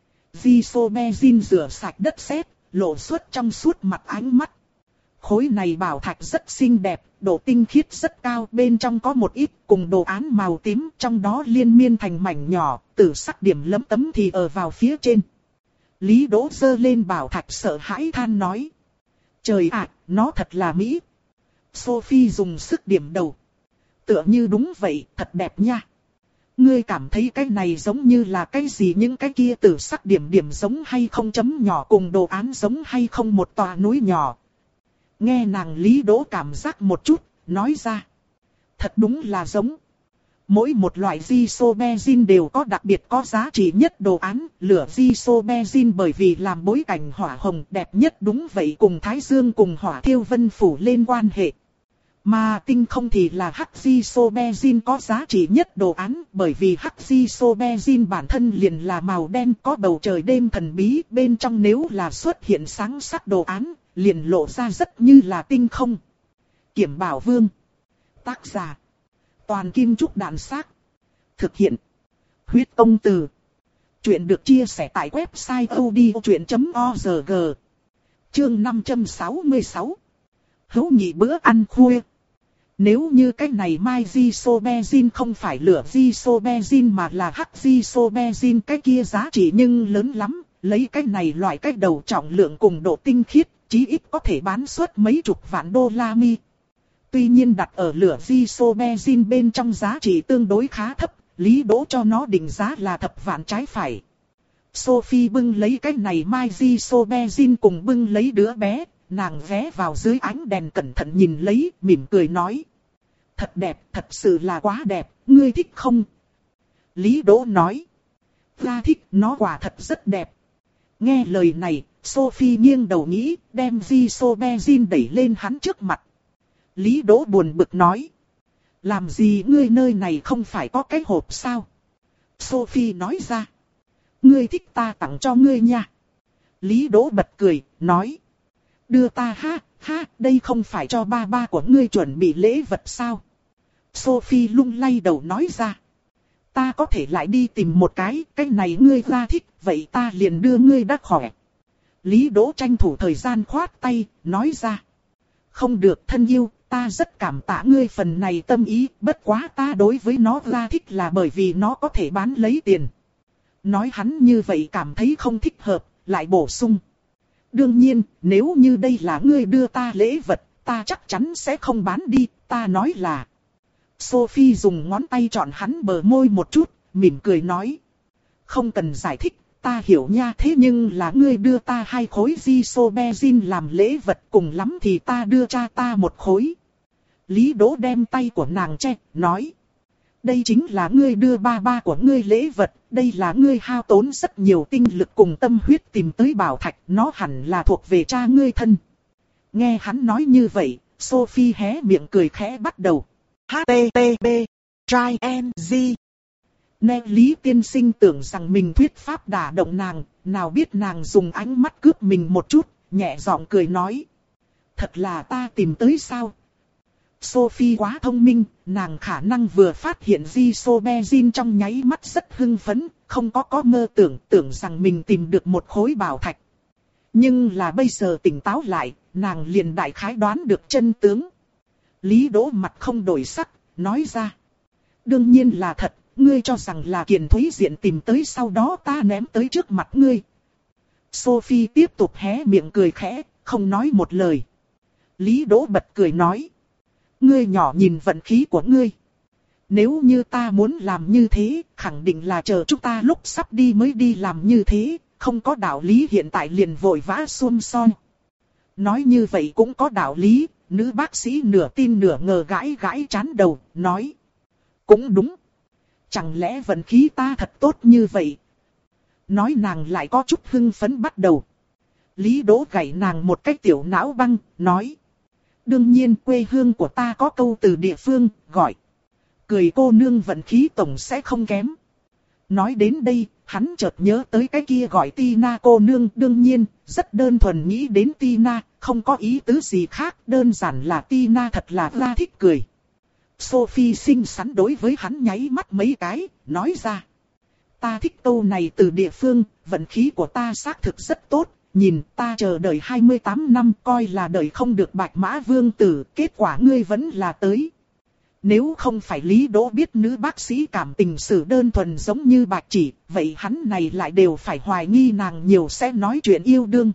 Gisobezin rửa sạch đất sét, lộ xuất trong suốt mặt ánh mắt. Khối này bảo thạch rất xinh đẹp, độ tinh khiết rất cao, bên trong có một ít cùng đồ án màu tím, trong đó liên miên thành mảnh nhỏ, tử sắc điểm lấm tấm thì ở vào phía trên. Lý Đỗ giơ lên bảo thạch sợ hãi than nói. Trời ạ, nó thật là mỹ. Sophie dùng sức điểm đầu. Tựa như đúng vậy, thật đẹp nha. Ngươi cảm thấy cái này giống như là cái gì, những cái kia tử sắc điểm điểm giống hay không, chấm nhỏ cùng đồ án giống hay không, một tòa núi nhỏ. Nghe nàng Lý Đỗ cảm giác một chút, nói ra. Thật đúng là giống. Mỗi một loại Gisobezin đều có đặc biệt có giá trị nhất đồ án, lửa Gisobezin bởi vì làm bối cảnh hỏa hồng đẹp nhất, đúng vậy, cùng Thái Dương cùng hỏa thiêu vân phủ lên quan hệ. Mà tinh không thì là hắc Gisobezin có giá trị nhất đồ án, bởi vì hắc Gisobezin bản thân liền là màu đen, có bầu trời đêm thần bí, bên trong nếu là xuất hiện sáng sắc đồ án, liền lộ ra rất như là tinh không. Kiểm Bảo Vương. Tác giả. Toàn Kim Trúc Đàn Xác. Thực hiện. Huyết Công Từ. Chuyện được chia sẻ tại website odchuyện chấm org. Chương năm trăm sáu mươi sáu. Hữu nghị bữa ăn khuya. Nếu như cái này mai Gisobezin không phải lửa Gisobezin mà là hắc Gisobezin, cái kia giá trị nhưng lớn lắm. Lấy cái này loại cái đầu trọng lượng cùng độ tinh khiết, chí ít có thể bán suất mấy chục vạn đô la mi. Tuy nhiên đặt ở lửa Gisobezin bên trong giá trị tương đối khá thấp, Lý Đỗ cho nó định giá là thập vạn trái phải. Sophie bưng lấy cái này mai Gisobezin cùng bưng lấy đứa bé, nàng ghé vào dưới ánh đèn cẩn thận nhìn lấy, mỉm cười nói. Thật đẹp, thật sự là quá đẹp, ngươi thích không? Lý Đỗ nói. Ta thích, nó quả thật rất đẹp. Nghe lời này, Sophie nghiêng đầu nghĩ, đem Gisobezin đẩy lên hắn trước mặt. Lý Đỗ buồn bực nói. Làm gì, ngươi nơi này không phải có cái hộp sao? Sophie nói ra. Ngươi thích ta tặng cho ngươi nha. Lý Đỗ bật cười, nói. Đưa ta ha, ha, đây không phải cho ba ba của ngươi chuẩn bị lễ vật sao? Sophie lung lay đầu nói ra. Ta có thể lại đi tìm một cái, cái này ngươi ra thích, vậy ta liền đưa ngươi đã khỏe. Lý Đỗ tranh thủ thời gian khoát tay, nói ra. Không được thân yêu, ta rất cảm tạ ngươi phần này tâm ý, bất quá ta đối với nó ra thích là bởi vì nó có thể bán lấy tiền. Nói hắn như vậy cảm thấy không thích hợp, lại bổ sung. Đương nhiên, nếu như đây là ngươi đưa ta lễ vật, ta chắc chắn sẽ không bán đi, ta nói là. Sophie dùng ngón tay chọn hắn bờ môi một chút, mỉm cười nói. Không cần giải thích, ta hiểu nha, thế nhưng là ngươi đưa ta hai khối Gisobezin làm lễ vật, cùng lắm thì ta đưa cha ta một khối. Lý Đỗ đem tay của nàng che, nói. Đây chính là ngươi đưa ba ba của ngươi lễ vật, đây là ngươi hao tốn rất nhiều tinh lực cùng tâm huyết tìm tới bảo thạch, nó hẳn là thuộc về cha ngươi thân. Nghe hắn nói như vậy, Sophie hé miệng cười khẽ bắt đầu. hát tê tê pê, try and G. Nè Lý tiên sinh tưởng rằng mình thuyết pháp đả động nàng, nào biết nàng dùng ánh mắt cướp mình một chút, nhẹ giọng cười nói. Thật là ta tìm tới sao? Sophie quá thông minh, nàng khả năng vừa phát hiện Gisobezin trong nháy mắt rất hưng phấn, không có có mơ tưởng, tưởng rằng mình tìm được một khối bảo thạch. Nhưng là bây giờ tỉnh táo lại, nàng liền đại khái đoán được chân tướng. Lý Đỗ mặt không đổi sắc, nói ra. Đương nhiên là thật, ngươi cho rằng là Kiền Thúy Diện tìm tới sau đó ta ném tới trước mặt ngươi. Sophie tiếp tục hé miệng cười khẽ, không nói một lời. Lý Đỗ bật cười nói. Ngươi nhỏ nhìn vận khí của ngươi. Nếu như ta muốn làm như thế, khẳng định là chờ chúng ta lúc sắp đi mới đi làm như thế, không có đạo lý hiện tại liền vội vã xuông son. Nói như vậy cũng có đạo lý, nữ bác sĩ nửa tin nửa ngờ gãi gãi chán đầu, nói. Cũng đúng. Chẳng lẽ vận khí ta thật tốt như vậy? Nói nàng lại có chút hưng phấn bắt đầu. Lý Đỗ gảy nàng một cái tiểu não băng, nói. Đương nhiên quê hương của ta có câu từ địa phương, gọi. Cười cô nương vận khí tổng sẽ không kém. Nói đến đây, hắn chợt nhớ tới cái kia gọi Tina cô nương. Đương nhiên, rất đơn thuần nghĩ đến Tina, không có ý tứ gì khác. Đơn giản là Tina thật là ra thích cười. Sophie xinh xắn đối với hắn nháy mắt mấy cái, nói ra. Ta thích câu này từ địa phương, vận khí của ta xác thực rất tốt. Nhìn ta chờ đợi hai mươi tám năm coi là đợi không được Bạch Mã Vương tử, kết quả ngươi vẫn là tới. Nếu không phải Lý Đỗ biết nữ bác sĩ cảm tình sự đơn thuần giống như Bạch Chỉ, vậy hắn này lại đều phải hoài nghi nàng nhiều sẽ nói chuyện yêu đương.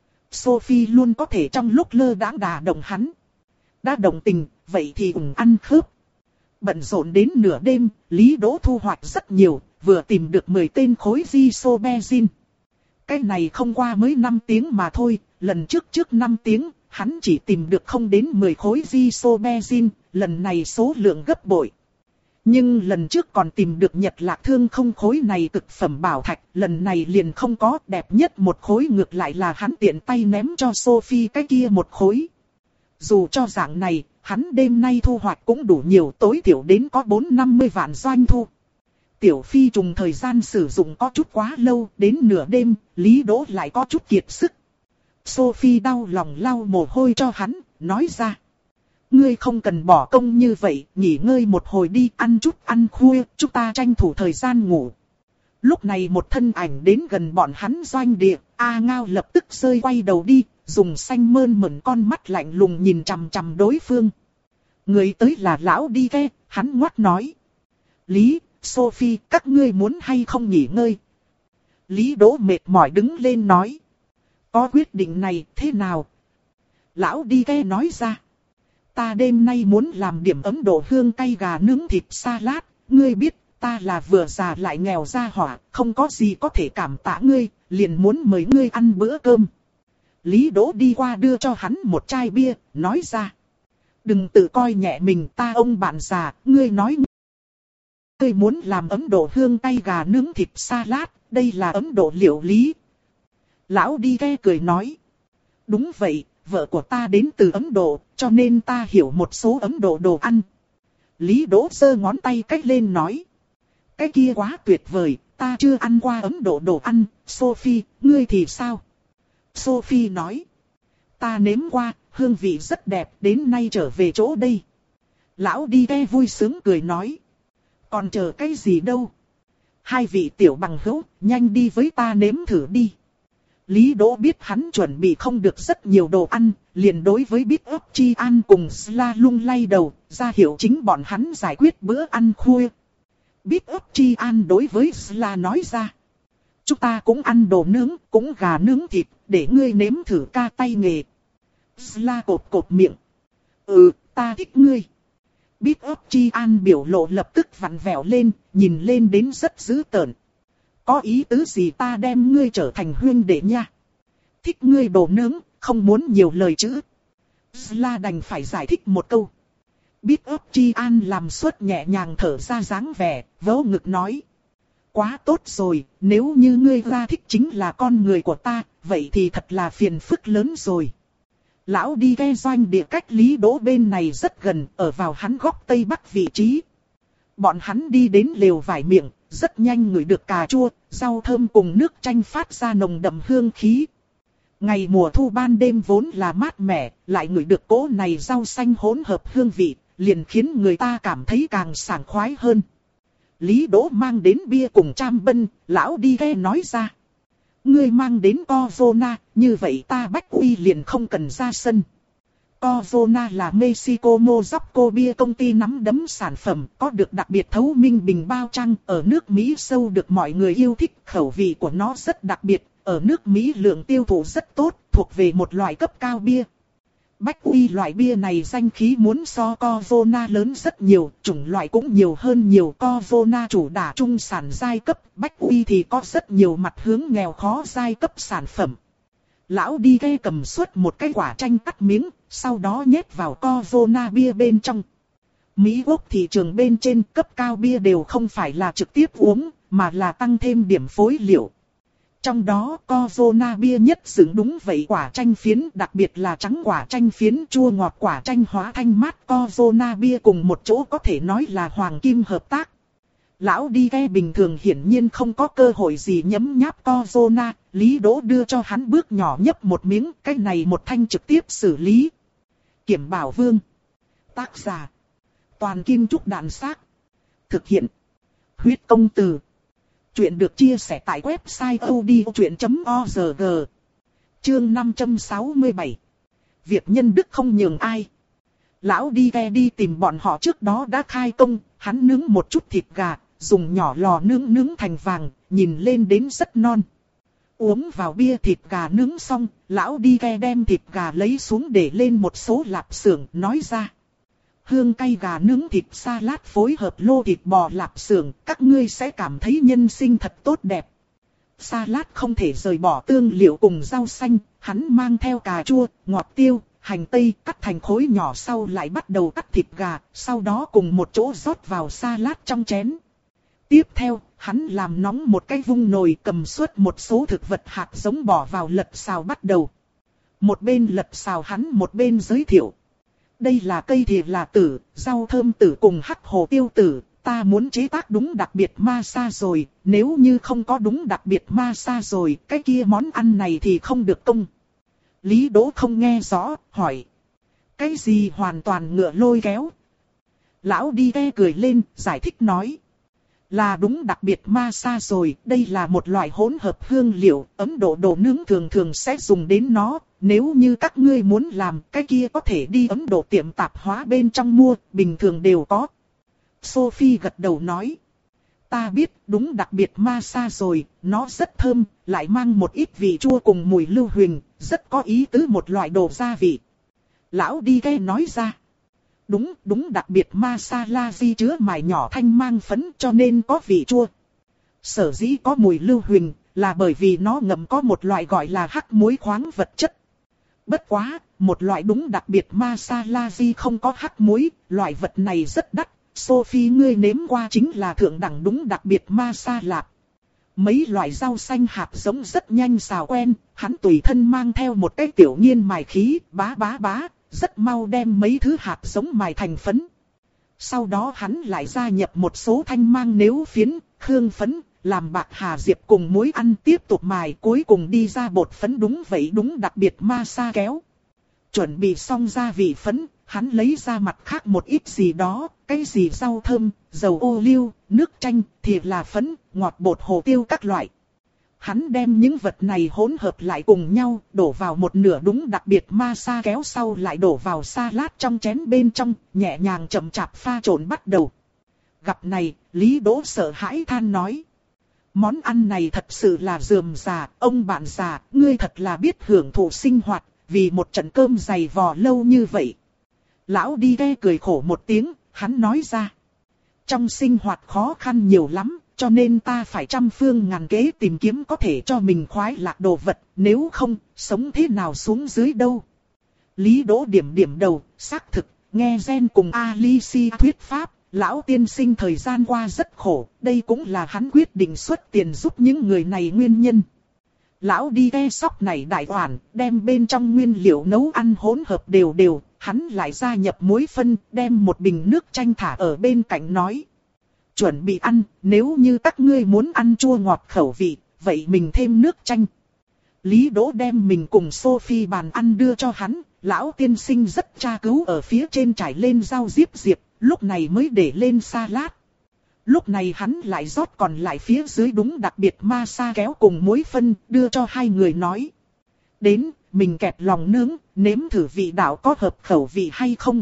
Sophie luôn có thể trong lúc lơ đãng đả động hắn. Đã động tình, vậy thì ủng ăn khớp. Bận rộn đến nửa đêm, Lý Đỗ thu hoạch rất nhiều, vừa tìm được mười tên khối Gisobezin. Cái này không qua mới năm tiếng mà thôi, lần trước trước năm tiếng, hắn chỉ tìm được không đến mười khối Gisobezin, lần này số lượng gấp bội. Nhưng lần trước còn tìm được Nhật Lạc Thương không khối này cực phẩm bảo thạch, lần này liền không có, đẹp nhất một khối ngược lại là hắn tiện tay ném cho Sophie cái kia một khối. Dù cho dạng này, hắn đêm nay thu hoạch cũng đủ nhiều, tối thiểu đến có bốn năm mươi vạn doanh thu. Tiểu Phi trùng thời gian sử dụng có chút quá lâu, đến nửa đêm, Lý Đỗ lại có chút kiệt sức. Sophie đau lòng lau mồ hôi cho hắn, nói ra. Ngươi không cần bỏ công như vậy, nghỉ ngơi một hồi đi, ăn chút ăn khuya, chúng ta tranh thủ thời gian ngủ. Lúc này một thân ảnh đến gần bọn hắn doanh địa, A Ngao lập tức rơi quay đầu đi, dùng xanh mơn mởn con mắt lạnh lùng nhìn chằm chằm đối phương. Người tới là lão đi ke, hắn ngoắt nói. Lý, Sophie, các ngươi muốn hay không nghỉ ngơi? Lý Đỗ mệt mỏi đứng lên nói. Có quyết định này thế nào? Lão đi ke nói ra. Ta đêm nay muốn làm điểm Ấn Độ hương cay gà nướng thịt salad, ngươi biết ta là vừa già lại nghèo ra hỏa, không có gì có thể cảm tạ ngươi, liền muốn mời ngươi ăn bữa cơm. Lý Đỗ đi qua đưa cho hắn một chai bia, nói ra. Đừng tự coi nhẹ mình, ta ông bạn già, ngươi nói. Ngươi muốn làm Ấn Độ hương cay gà nướng thịt salad, đây là Ấn Độ liệu lý. Lão đi ke cười nói. Đúng vậy, vợ của ta đến từ Ấn Độ, cho nên ta hiểu một số Ấn Độ đồ ăn. Lý Đỗ giơ ngón tay cách lên nói. Cái kia quá tuyệt vời, ta chưa ăn qua Ấn Độ đồ ăn, Sophie, ngươi thì sao? Sophie nói. Ta nếm qua, hương vị rất đẹp, đến nay trở về chỗ đây. Lão đi ke vui sướng cười nói. Còn chờ cái gì đâu? Hai vị tiểu bằng hữu, nhanh đi với ta nếm thử đi. Lý Đỗ biết hắn chuẩn bị không được rất nhiều đồ ăn, liền đối với Bít ấp Chi An cùng Sla lung lay đầu, ra hiệu chính bọn hắn giải quyết bữa ăn khuya. Bít ấp Chi An đối với Sla nói ra. Chúng ta cũng ăn đồ nướng, cũng gà nướng thịt, để ngươi nếm thử ca tay nghề. Sla cột cột miệng. Ừ, ta thích ngươi. Bít ấp Chi An biểu lộ lập tức vặn vẹo lên, nhìn lên đến rất dữ tợn. Có ý tứ gì ta đem ngươi trở thành huynh đệ nha. Thích ngươi đồ nướng, không muốn nhiều lời chữ. Sla đành phải giải thích một câu. Biết ấp Chi An làm suốt nhẹ nhàng thở ra dáng vẻ, vỗ ngực nói. Quá tốt rồi, nếu như ngươi ra thích chính là con người của ta, vậy thì thật là phiền phức lớn rồi. Lão đi ghe doanh địa cách Lý Đỗ bên này rất gần, ở vào hắn góc tây bắc vị trí. Bọn hắn đi đến lều vải miệng, rất nhanh ngửi được cà chua, rau thơm cùng nước chanh phát ra nồng đậm hương khí. Ngày mùa thu ban đêm vốn là mát mẻ, lại ngửi được cỗ này rau xanh hỗn hợp hương vị, liền khiến người ta cảm thấy càng sảng khoái hơn. Lý Đỗ mang đến bia cùng Tram Bân, lão đi ghe nói ra. Ngươi mang đến Corona, như vậy ta Bách Uy liền không cần ra sân. Corona là Mexico Mozocco bia công ty nắm đấm sản phẩm, có được đặc biệt thấu minh bình bao trang, ở nước Mỹ sâu được mọi người yêu thích, khẩu vị của nó rất đặc biệt, ở nước Mỹ lượng tiêu thụ rất tốt, thuộc về một loại cấp cao bia. Bách Uy loại bia này danh khí muốn so Corona lớn rất nhiều, chủng loại cũng nhiều hơn nhiều. Corona chủ đả trung sản giai cấp, Bách Uy thì có rất nhiều mặt hướng nghèo khó giai cấp sản phẩm. Lão đi ghe cầm suốt một cái quả chanh cắt miếng, sau đó nhét vào Corona bia bên trong. Mỹ Quốc thị trường bên trên cấp cao bia đều không phải là trực tiếp uống, mà là tăng thêm điểm phối liệu. Trong đó Corona bia nhất xứng đúng vậy quả chanh phiến, đặc biệt là trắng quả chanh phiến chua ngọt quả chanh hóa thanh mát. Corona bia cùng một chỗ có thể nói là hoàng kim hợp tác. Lão đi ghe bình thường hiển nhiên không có cơ hội gì nhấm nháp Corona, Lý Đỗ đưa cho hắn bước nhỏ nhấp một miếng, cái này một thanh trực tiếp xử lý. Kiểm Bảo Vương. Tác giả. Toàn Kim Trúc Đạn Xác. Thực hiện. Huyết Công Từ. Chuyện được chia sẻ tại website odchuyện chấm org. Chương năm trăm sáu mươi bảy. Việc nhân đức không nhường ai. Lão đi ghe đi tìm bọn họ trước đó đã khai công, hắn nướng một chút thịt gà, dùng nhỏ lò nướng nướng thành vàng, nhìn lên đến rất non. Uống vào bia thịt gà nướng xong, lão đi ghe đem thịt gà lấy xuống để lên một số lạp xưởng, nói ra. Hương cay gà nướng thịt salad phối hợp lô thịt bò lạp xưởng, các ngươi sẽ cảm thấy nhân sinh thật tốt đẹp. Salad không thể rời bỏ tương liệu cùng rau xanh, hắn mang theo cà chua, ngọt tiêu, hành tây cắt thành khối nhỏ sau lại bắt đầu cắt thịt gà, sau đó cùng một chỗ rót vào salad trong chén. Tiếp theo, hắn làm nóng một cái vung nồi, cầm suốt một số thực vật hạt giống bỏ vào lật xào bắt đầu. Một bên lật xào hắn một bên giới thiệu. Đây là cây thì là tử, rau thơm tử cùng hắc hồ tiêu tử, ta muốn chế tác đúng đặc biệt ma sa rồi, nếu như không có đúng đặc biệt ma sa rồi, cái kia món ăn này thì không được công. Lý Đỗ không nghe rõ, hỏi. Cái gì hoàn toàn ngựa lôi kéo? Lão đi ghe cười lên, giải thích nói. Là đúng đặc biệt ma sa rồi, đây là một loại hỗn hợp hương liệu, Ấn Độ đồ nướng thường thường sẽ dùng đến nó. Nếu như các ngươi muốn làm, cái kia có thể đi Ấn Độ tiệm tạp hóa bên trong mua, bình thường đều có. Sophie gật đầu nói. Ta biết, đúng đặc biệt ma sa rồi, nó rất thơm, lại mang một ít vị chua cùng mùi lưu huỳnh, rất có ý tứ một loại đồ gia vị. Lão đi ghe nói ra. Đúng, đúng đặc biệt masala di chứa mài nhỏ thanh mang phấn cho nên có vị chua. Sở dĩ có mùi lưu huỳnh là bởi vì nó ngậm có một loại gọi là hắc muối khoáng vật chất. Bất quá, một loại đúng đặc biệt masala di không có hắc muối, loại vật này rất đắt. Sophie ngươi nếm qua chính là thượng đẳng đúng đặc biệt masala. Mấy loại rau xanh hạt giống rất nhanh xào quen, hắn tùy thân mang theo một cái tiểu nghiên mài khí, bá bá bá. Rất mau đem mấy thứ hạt giống mài thành phấn. Sau đó hắn lại gia nhập một số thanh mang nếu phiến, khương phấn, làm bạc hà diệp cùng muối ăn tiếp tục mài, cuối cùng đi ra bột phấn. Đúng vậy, đúng đặc biệt ma sa kéo. Chuẩn bị xong gia vị phấn, hắn lấy ra mặt khác một ít gì đó, cái gì rau thơm, dầu ô liu, nước chanh, thì là phấn, ngọt bột hồ tiêu các loại. Hắn đem những vật này hỗn hợp lại cùng nhau, đổ vào một nửa đúng đặc biệt ma sa kéo sau lại đổ vào salad trong chén bên trong, nhẹ nhàng chậm chạp pha trộn bắt đầu. Gặp này, Lý Đỗ sợ hãi than nói. Món ăn này thật sự là rườm rà, ông bạn già, ngươi thật là biết hưởng thụ sinh hoạt, vì một trận cơm dày vò lâu như vậy. Lão đi ghe cười khổ một tiếng, hắn nói ra. Trong sinh hoạt khó khăn nhiều lắm. Cho nên ta phải trăm phương ngàn kế tìm kiếm có thể cho mình khoái lạc đồ vật, nếu không, sống thế nào xuống dưới đâu. Lý Đỗ điểm điểm đầu, xác thực, nghe Gen cùng Alicia thuyết pháp, lão tiên sinh thời gian qua rất khổ, đây cũng là hắn quyết định xuất tiền giúp những người này nguyên nhân. Lão đi ghe sóc này đại oản, đem bên trong nguyên liệu nấu ăn hỗn hợp đều đều, hắn lại gia nhập muối phân, đem một bình nước chanh thả ở bên cạnh nói. Chuẩn bị ăn, nếu như các ngươi muốn ăn chua ngọt khẩu vị, vậy mình thêm nước chanh. Lý Đỗ đem mình cùng Sophie bàn ăn đưa cho hắn, lão tiên sinh rất tra cứu ở phía trên trải lên rau diếp diệp, lúc này mới để lên salad. Lúc này hắn lại rót còn lại phía dưới đúng đặc biệt ma sa kéo cùng muối phân, đưa cho hai người nói. Đến, mình kẹp lòng nướng, nếm thử vị đạo có hợp khẩu vị hay không.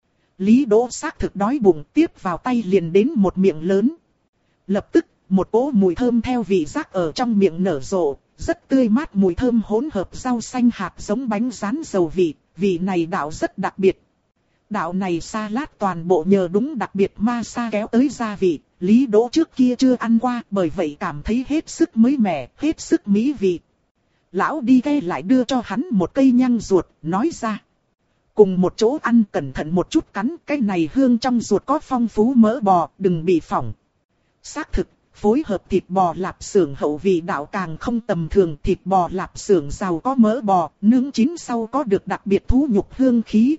Lý Đỗ xác thực đói bụng, tiếp vào tay liền đến một miệng lớn. Lập tức, một cỗ mùi thơm theo vị giác ở trong miệng nở rộ, rất tươi mát mùi thơm hỗn hợp rau xanh hạt giống bánh rán dầu vị, vị này đạo rất đặc biệt. Đạo này salad toàn bộ nhờ đúng đặc biệt ma sa kéo tới gia vị, Lý Đỗ trước kia chưa ăn qua, bởi vậy cảm thấy hết sức mới mẻ, hết sức mỹ vị. Lão đi ghe lại đưa cho hắn một cây nhang ruột, nói ra. Cùng một chỗ ăn cẩn thận một chút cắn, cái này hương trong ruột có phong phú mỡ bò, đừng bị phỏng. Xác thực, phối hợp thịt bò lạp xưởng hậu vị đạo càng không tầm thường, thịt bò lạp xưởng giàu có mỡ bò, nướng chín sau có được đặc biệt thú nhục hương khí.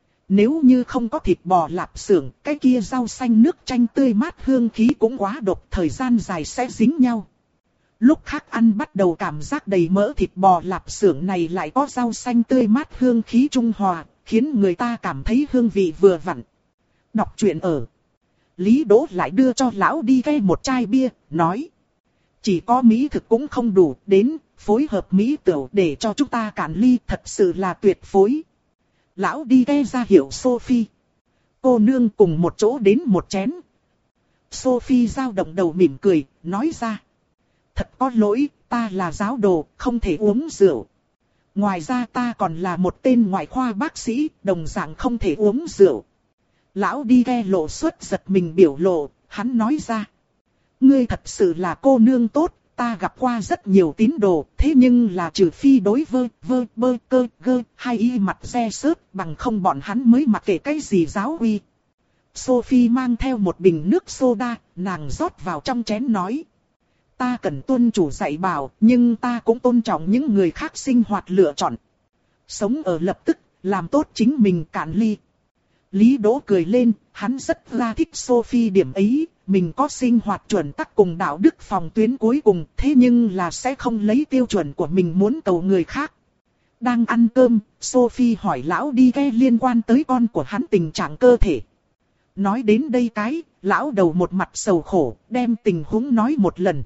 Nếu như không có thịt bò lạp xưởng, cái kia rau xanh nước chanh tươi mát hương khí cũng quá độc, thời gian dài sẽ dính nhau. Lúc khác ăn bắt đầu cảm giác đầy mỡ thịt bò lạp xưởng này lại có rau xanh tươi mát hương khí trung hòa, khiến người ta cảm thấy hương vị vừa vặn. Đọc truyện ở. Lý Đỗ lại đưa cho lão đi ghe một chai bia, nói. Chỉ có mỹ thực cũng không đủ, đến, phối hợp mỹ tửu để cho chúng ta cạn ly, thật sự là tuyệt phối. Lão đi ghe ra hiệu Sophie. Cô nương cùng một chỗ đến một chén. Sophie dao động đầu mỉm cười, nói ra. Thật có lỗi, ta là giáo đồ, không thể uống rượu. Ngoài ra ta còn là một tên ngoại khoa bác sĩ, đồng dạng không thể uống rượu. Lão đi ghe lộ xuất giật mình biểu lộ, hắn nói ra. Ngươi thật sự là cô nương tốt, ta gặp qua rất nhiều tín đồ, thế nhưng là trừ phi đối vơ, vơ, bơ, cơ, gơ, hay y mặt xe sớt, bằng không bọn hắn mới mặc kệ cái gì giáo uy. Sophie mang theo một bình nước soda, nàng rót vào trong chén nói. Ta cần tuân chủ dạy bảo, nhưng ta cũng tôn trọng những người khác sinh hoạt lựa chọn. Sống ở lập tức, làm tốt chính mình cạn ly. Lý Đỗ cười lên, hắn rất là thích Sophie điểm ấy, mình có sinh hoạt chuẩn tắc cùng đạo đức phòng tuyến cuối cùng, thế nhưng là sẽ không lấy tiêu chuẩn của mình muốn cầu người khác. Đang ăn cơm, Sophie hỏi lão đi ghe liên quan tới con của hắn tình trạng cơ thể. Nói đến đây cái, lão đầu một mặt sầu khổ, đem tình huống nói một lần.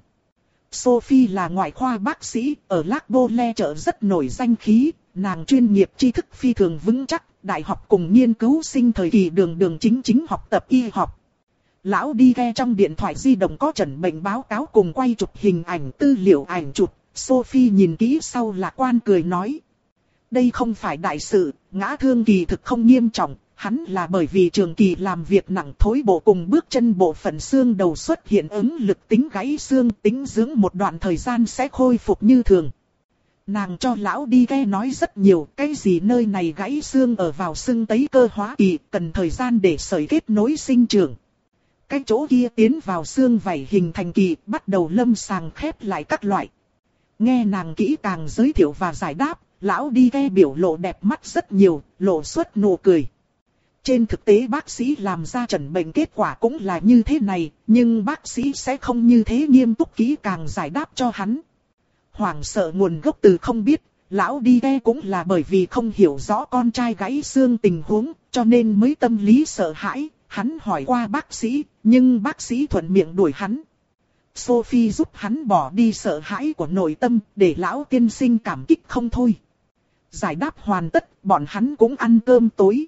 Sophie là ngoại khoa bác sĩ, ở Lacbo Le chợ rất nổi danh khí, nàng chuyên nghiệp tri thức phi thường vững chắc, đại học cùng nghiên cứu sinh thời kỳ đường đường chính chính học tập y học. Lão đi ghe trong điện thoại di động có chẩn bệnh báo cáo cùng quay chụp hình ảnh tư liệu ảnh chụp, Sophie nhìn kỹ sau lạc quan cười nói. Đây không phải đại sự, ngã thương kỳ thực không nghiêm trọng, hắn là bởi vì trường kỳ làm việc nặng thối bộ cùng bước chân bộ phận xương đầu xuất hiện ứng lực tính gãy xương, tính dưỡng một đoạn thời gian sẽ khôi phục như thường. Nàng cho lão đi ghe nói rất nhiều, cái gì nơi này gãy xương ở vào xương tấy cơ hóa kỳ, cần thời gian để sợi kết nối sinh trưởng. Cái chỗ kia tiến vào xương vảy hình thành kỳ, bắt đầu lâm sàng khép lại các loại. Nghe nàng kỹ càng giới thiệu và giải đáp, lão đi ghe biểu lộ đẹp mắt rất nhiều, lộ xuất nụ cười. Trên thực tế bác sĩ làm ra chẩn bệnh kết quả cũng là như thế này, nhưng bác sĩ sẽ không như thế nghiêm túc kỹ càng giải đáp cho hắn. Hoảng sợ nguồn gốc từ không biết, lão đi ghe cũng là bởi vì không hiểu rõ con trai gãy xương tình huống, cho nên mới tâm lý sợ hãi. Hắn hỏi qua bác sĩ, nhưng bác sĩ thuận miệng đuổi hắn. Sophie giúp hắn bỏ đi sợ hãi của nội tâm, để lão tiên sinh cảm kích không thôi. Giải đáp hoàn tất, bọn hắn cũng ăn cơm tối.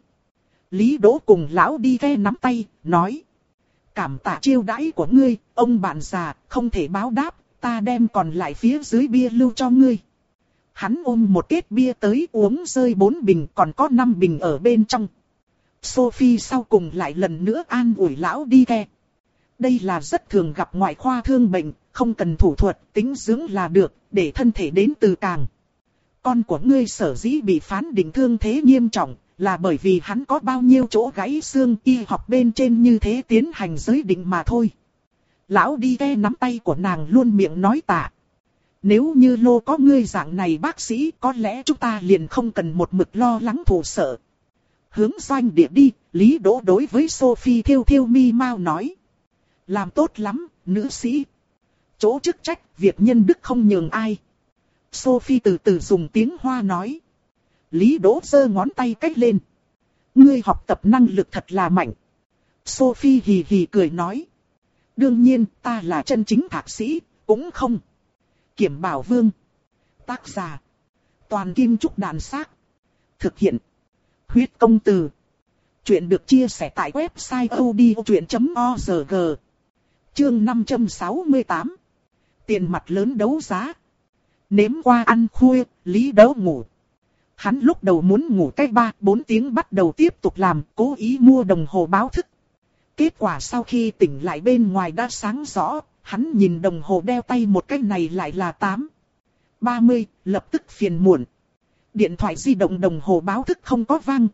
Lý Đỗ cùng lão đi ghe nắm tay, nói. Cảm tạ chiêu đãi của ngươi, ông bạn già, không thể báo đáp, ta đem còn lại phía dưới bia lưu cho ngươi. Hắn ôm một kết bia tới uống rơi bốn bình, còn có năm bình ở bên trong. Sophie sau cùng lại lần nữa an ủi lão đi ghe. Đây là rất thường gặp ngoại khoa thương bệnh, không cần thủ thuật, tính dưỡng là được, để thân thể đến từ càng. Con của ngươi sở dĩ bị phán định thương thế nghiêm trọng, Là bởi vì hắn có bao nhiêu chỗ gãy xương y học bên trên như thế tiến hành giới định mà thôi. Lão đi ke nắm tay của nàng luôn miệng nói tạ. Nếu như Lô có ngươi dạng này bác sĩ, có lẽ chúng ta liền không cần một mực lo lắng thù sợ. Hướng doanh địa đi, Lý Đỗ đối với Sophie thiêu thiêu mi mau nói. Làm tốt lắm, nữ sĩ. Chỗ chức trách, việc nhân đức không nhường ai. Sophie từ từ dùng tiếng Hoa nói. Lý Đỗ giơ ngón tay cách lên. Ngươi học tập năng lực thật là mạnh. Sophie hì hì cười nói. Đương nhiên, ta là chân chính thạc sĩ, cũng không. Kiểm Bảo Vương. Tác giả. Toàn Kim Trúc Đàn Xác. Thực hiện. Huyết Công Từ. Chuyện được chia sẻ tại website odchuyện chấm org. Chương năm trăm sáu mươi tám. Tiền mặt lớn đấu giá. Nếm qua ăn khuya, Lý Đỗ ngủ. Hắn lúc đầu muốn ngủ cách ba bốn tiếng bắt đầu tiếp tục làm, cố ý mua đồng hồ báo thức. Kết quả sau khi tỉnh lại bên ngoài đã sáng rõ, hắn nhìn đồng hồ đeo tay một cách này lại là tám ba mươi, lập tức phiền muộn. Điện thoại di động đồng hồ báo thức không có vang.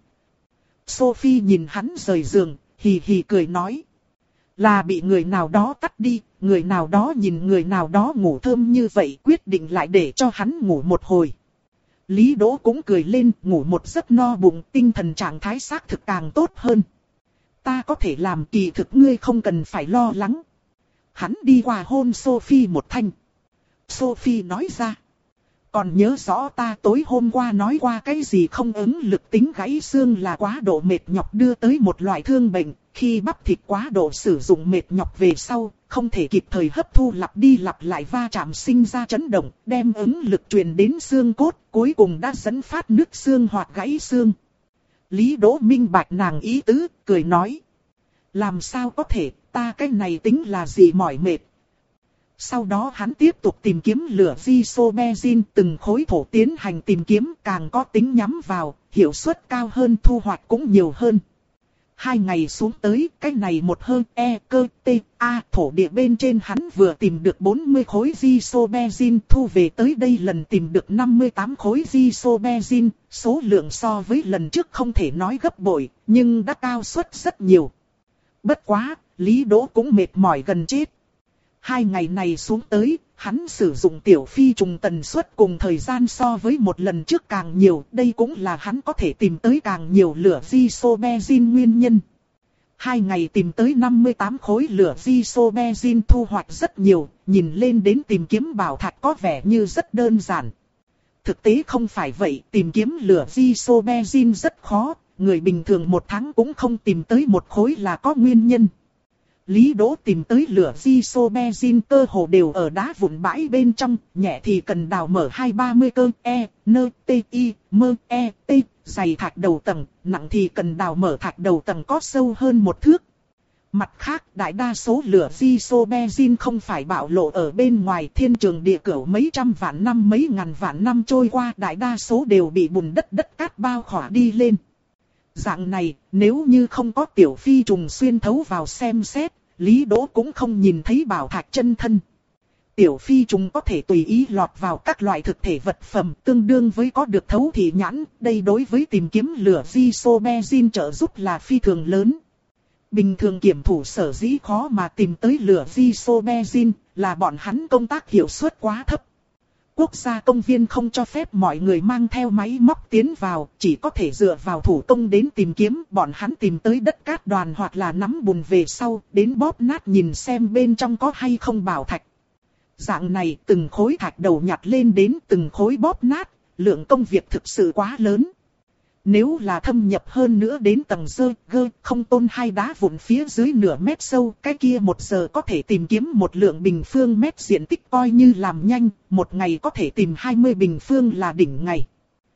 Sophie nhìn hắn rời giường, hì hì cười nói. Là bị người nào đó tắt đi, người nào đó nhìn người nào đó ngủ thơm như vậy quyết định lại để cho hắn ngủ một hồi. Lý Đỗ cũng cười lên, ngủ một giấc no bụng, tinh thần trạng thái xác thực càng tốt hơn. Ta có thể làm, kỳ thực ngươi không cần phải lo lắng. Hắn đi qua hôn Sophie một thanh. Sophie nói ra. Còn nhớ rõ ta tối hôm qua nói qua cái gì không, ứng lực tính gãy xương là quá độ mệt nhọc đưa tới một loại thương bệnh. Khi bắp thịt quá độ sử dụng mệt nhọc về sau, không thể kịp thời hấp thu, lặp đi lặp lại va chạm sinh ra chấn động, đem ứng lực truyền đến xương cốt, cuối cùng đã dẫn phát nứt xương hoặc gãy xương. Lý Đỗ minh bạch nàng ý tứ, cười nói. Làm sao có thể, ta cái này tính là gì mỏi mệt. Sau đó hắn tiếp tục tìm kiếm lửa Isobenzin, từng khối thổ tiến hành tìm kiếm, càng có tính nhắm vào, hiệu suất cao hơn, thu hoạch cũng nhiều hơn. Hai ngày xuống tới, cái này một hơn E, cơ, T, A, thổ địa bên trên hắn vừa tìm được bốn mươi khối Isobenzin, thu về tới đây lần tìm được năm mươi tám khối Isobenzin, số lượng so với lần trước không thể nói gấp bội, nhưng đã cao suất rất nhiều. Bất quá, Lý Đỗ cũng mệt mỏi gần chết. Hai ngày này xuống tới, hắn sử dụng tiểu phi trùng tần suất cùng thời gian so với một lần trước càng nhiều, đây cũng là hắn có thể tìm tới càng nhiều lửa Isobenzin nguyên nhân. Hai ngày tìm tới năm mươi tám khối lửa Isobenzin, thu hoạch rất nhiều, nhìn lên đến tìm kiếm bảo thạch có vẻ như rất đơn giản. Thực tế không phải vậy, tìm kiếm lửa Isobenzin rất khó, người bình thường một tháng cũng không tìm tới một khối là có nguyên nhân. Lý Đỗ tìm tới lửa Isobenzin cơ hồ đều ở đá vụn bãi bên trong, nhẹ thì cần đào mở hai ba mươi cơ E, N, T, I, M, E, T, dày thạch đầu tầng, nặng thì cần đào mở thạch đầu tầng có sâu hơn một thước. Mặt khác, đại đa số lửa Isobenzin không phải bạo lộ ở bên ngoài, thiên trường địa cửu mấy trăm vạn năm mấy ngàn vạn năm trôi qua, đại đa số đều bị bùn đất đất cát bao khỏa đi lên. Dạng này, nếu như không có tiểu phi trùng xuyên thấu vào xem xét, Lý Đỗ cũng không nhìn thấy bảo thạch chân thân. Tiểu phi trùng có thể tùy ý lọt vào các loại thực thể vật phẩm, tương đương với có được thấu thị nhãn, đây đối với tìm kiếm lửa Isobenzin trợ giúp là phi thường lớn. Bình thường kiểm thủ sở dĩ khó mà tìm tới lửa Isobenzin, là bọn hắn công tác hiệu suất quá thấp. Quốc gia công viên không cho phép mọi người mang theo máy móc tiến vào, chỉ có thể dựa vào thủ công đến tìm kiếm. Bọn hắn tìm tới đất cát đoàn hoặc là nắm bùn về sau, đến bóp nát nhìn xem bên trong có hay không bảo thạch. Dạng này từng khối thạch đầu nhặt lên đến từng khối bóp nát, lượng công việc thực sự quá lớn. Nếu là thâm nhập hơn nữa đến tầng dơ, gơ, không tôn hai đá vụn phía dưới nửa mét sâu, cái kia một giờ có thể tìm kiếm một lượng bình phương mét diện tích, coi như làm nhanh, một ngày có thể tìm hai mươi bình phương là đỉnh ngày.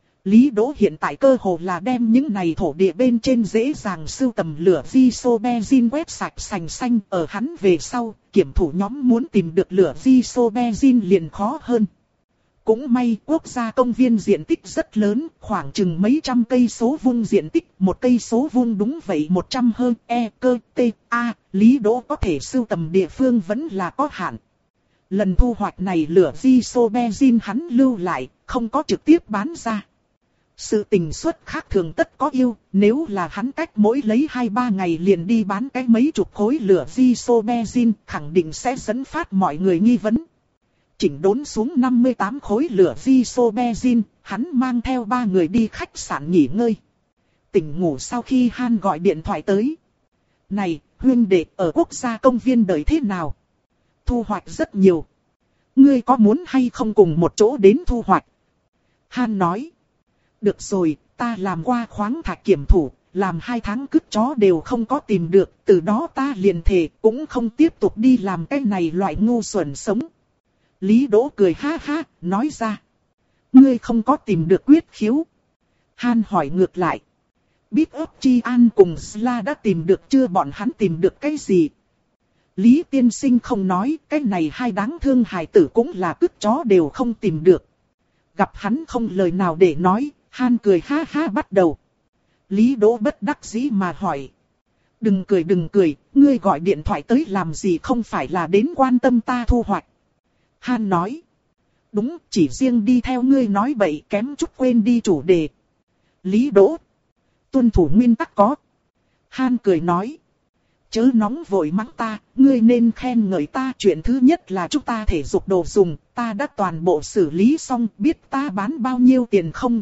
Lý Đỗ hiện tại cơ hồ là đem những này thổ địa bên trên dễ dàng sưu tầm lửa Isobenzin quét sạch sành xanh, ở hắn về sau, kiểm thủ nhóm muốn tìm được lửa Isobenzin liền khó hơn. Cũng may quốc gia công viên diện tích rất lớn, khoảng chừng mấy trăm cây số vuông diện tích, một cây số vuông đúng vậy một trăm hơn E, cơ, T, A, Lý Đỗ có thể sưu tầm địa phương vẫn là có hạn. Lần thu hoạch này lửa Isobenzin hắn lưu lại, không có trực tiếp bán ra. Sự tình xuất khác thường tất có yêu, nếu là hắn cách mỗi lấy hai ba ngày liền đi bán cái mấy chục khối lửa Isobenzin, khẳng định sẽ dẫn phát mọi người nghi vấn. Chỉnh đốn xuống năm mươi tám khối lửa Isobenzin, hắn mang theo ba người đi khách sạn nghỉ ngơi. Tỉnh ngủ sau khi Han gọi điện thoại tới. Này, huynh đệ, ở quốc gia công viên đợi thế nào? Thu hoạch rất nhiều. Ngươi có muốn hay không cùng một chỗ đến thu hoạch? Han nói. Được rồi, ta làm qua khoáng thạch kiểm thủ, làm hai tháng cứt chó đều không có tìm được, từ đó ta liền thề cũng không tiếp tục đi làm cái này loại ngu xuẩn sống. Lý Đỗ cười ha ha, nói ra. Ngươi không có tìm được quyết khiếu. Han hỏi ngược lại. Biết ấp Chi An cùng Sla đã tìm được chưa, bọn hắn tìm được cái gì? Lý tiên sinh không nói, cái này hai đáng thương hài tử cũng là cứt chó đều không tìm được. Gặp hắn không lời nào để nói, Han cười ha ha bắt đầu. Lý Đỗ bất đắc dĩ mà hỏi. Đừng cười đừng cười, ngươi gọi điện thoại tới làm gì, không phải là đến quan tâm ta thu hoạch. Han nói. Đúng, chỉ riêng đi theo ngươi nói bậy, kém chút quên đi chủ đề. Lý Đỗ. Tuân thủ nguyên tắc có. Han cười nói. Chớ nóng vội mắng ta, ngươi nên khen ngợi ta. Chuyện thứ nhất là chúng ta thể dục đồ dùng, ta đã toàn bộ xử lý xong, biết ta bán bao nhiêu tiền không?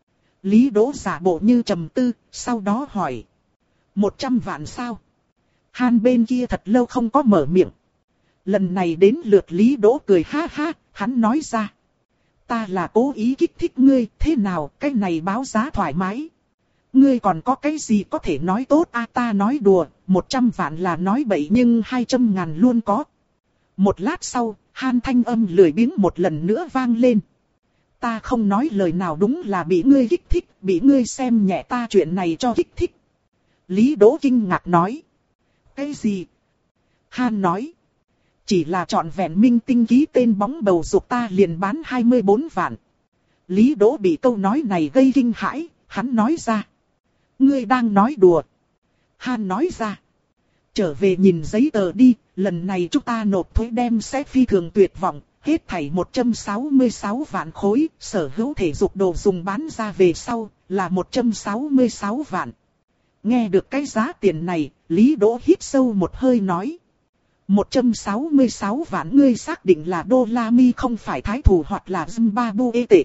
Lý Đỗ giả bộ như trầm tư, sau đó hỏi. Một trăm vạn sao? Han bên kia thật lâu không có mở miệng. Lần này đến lượt Lý Đỗ cười ha ha, hắn nói ra. Ta là cố ý kích thích ngươi, thế nào, cái này báo giá thoải mái. Ngươi còn có cái gì có thể nói tốt à, ta nói đùa, một trăm vạn là nói bậy nhưng hai trăm ngàn luôn có. Một lát sau, Han thanh âm lười biếng một lần nữa vang lên. Ta không nói lời nào, đúng là bị ngươi kích thích, bị ngươi xem nhẹ ta chuyện này cho kích thích. Lý Đỗ kinh ngạc nói. Cái gì? Han nói. Chỉ là trọn vẹn minh tinh ký tên bóng bầu dục ta liền bán hai mươi bốn vạn. Lý Đỗ bị câu nói này gây kinh hãi, hắn nói ra. Ngươi đang nói đùa. Han nói ra. Trở về nhìn giấy tờ đi, lần này chúng ta nộp thuế đem sẽ phi thường tuyệt vọng. Hết thảy một trăm sáu mươi sáu vạn khối, sở hữu thể dục đồ dùng bán ra về sau, là một trăm sáu mươi sáu vạn. Nghe được cái giá tiền này, Lý Đỗ hít sâu một hơi nói. một trăm sáu mươi sáu vạn, ngươi xác định là đô la mi không phải thái thủ hoặc là Zimbabwe tệ.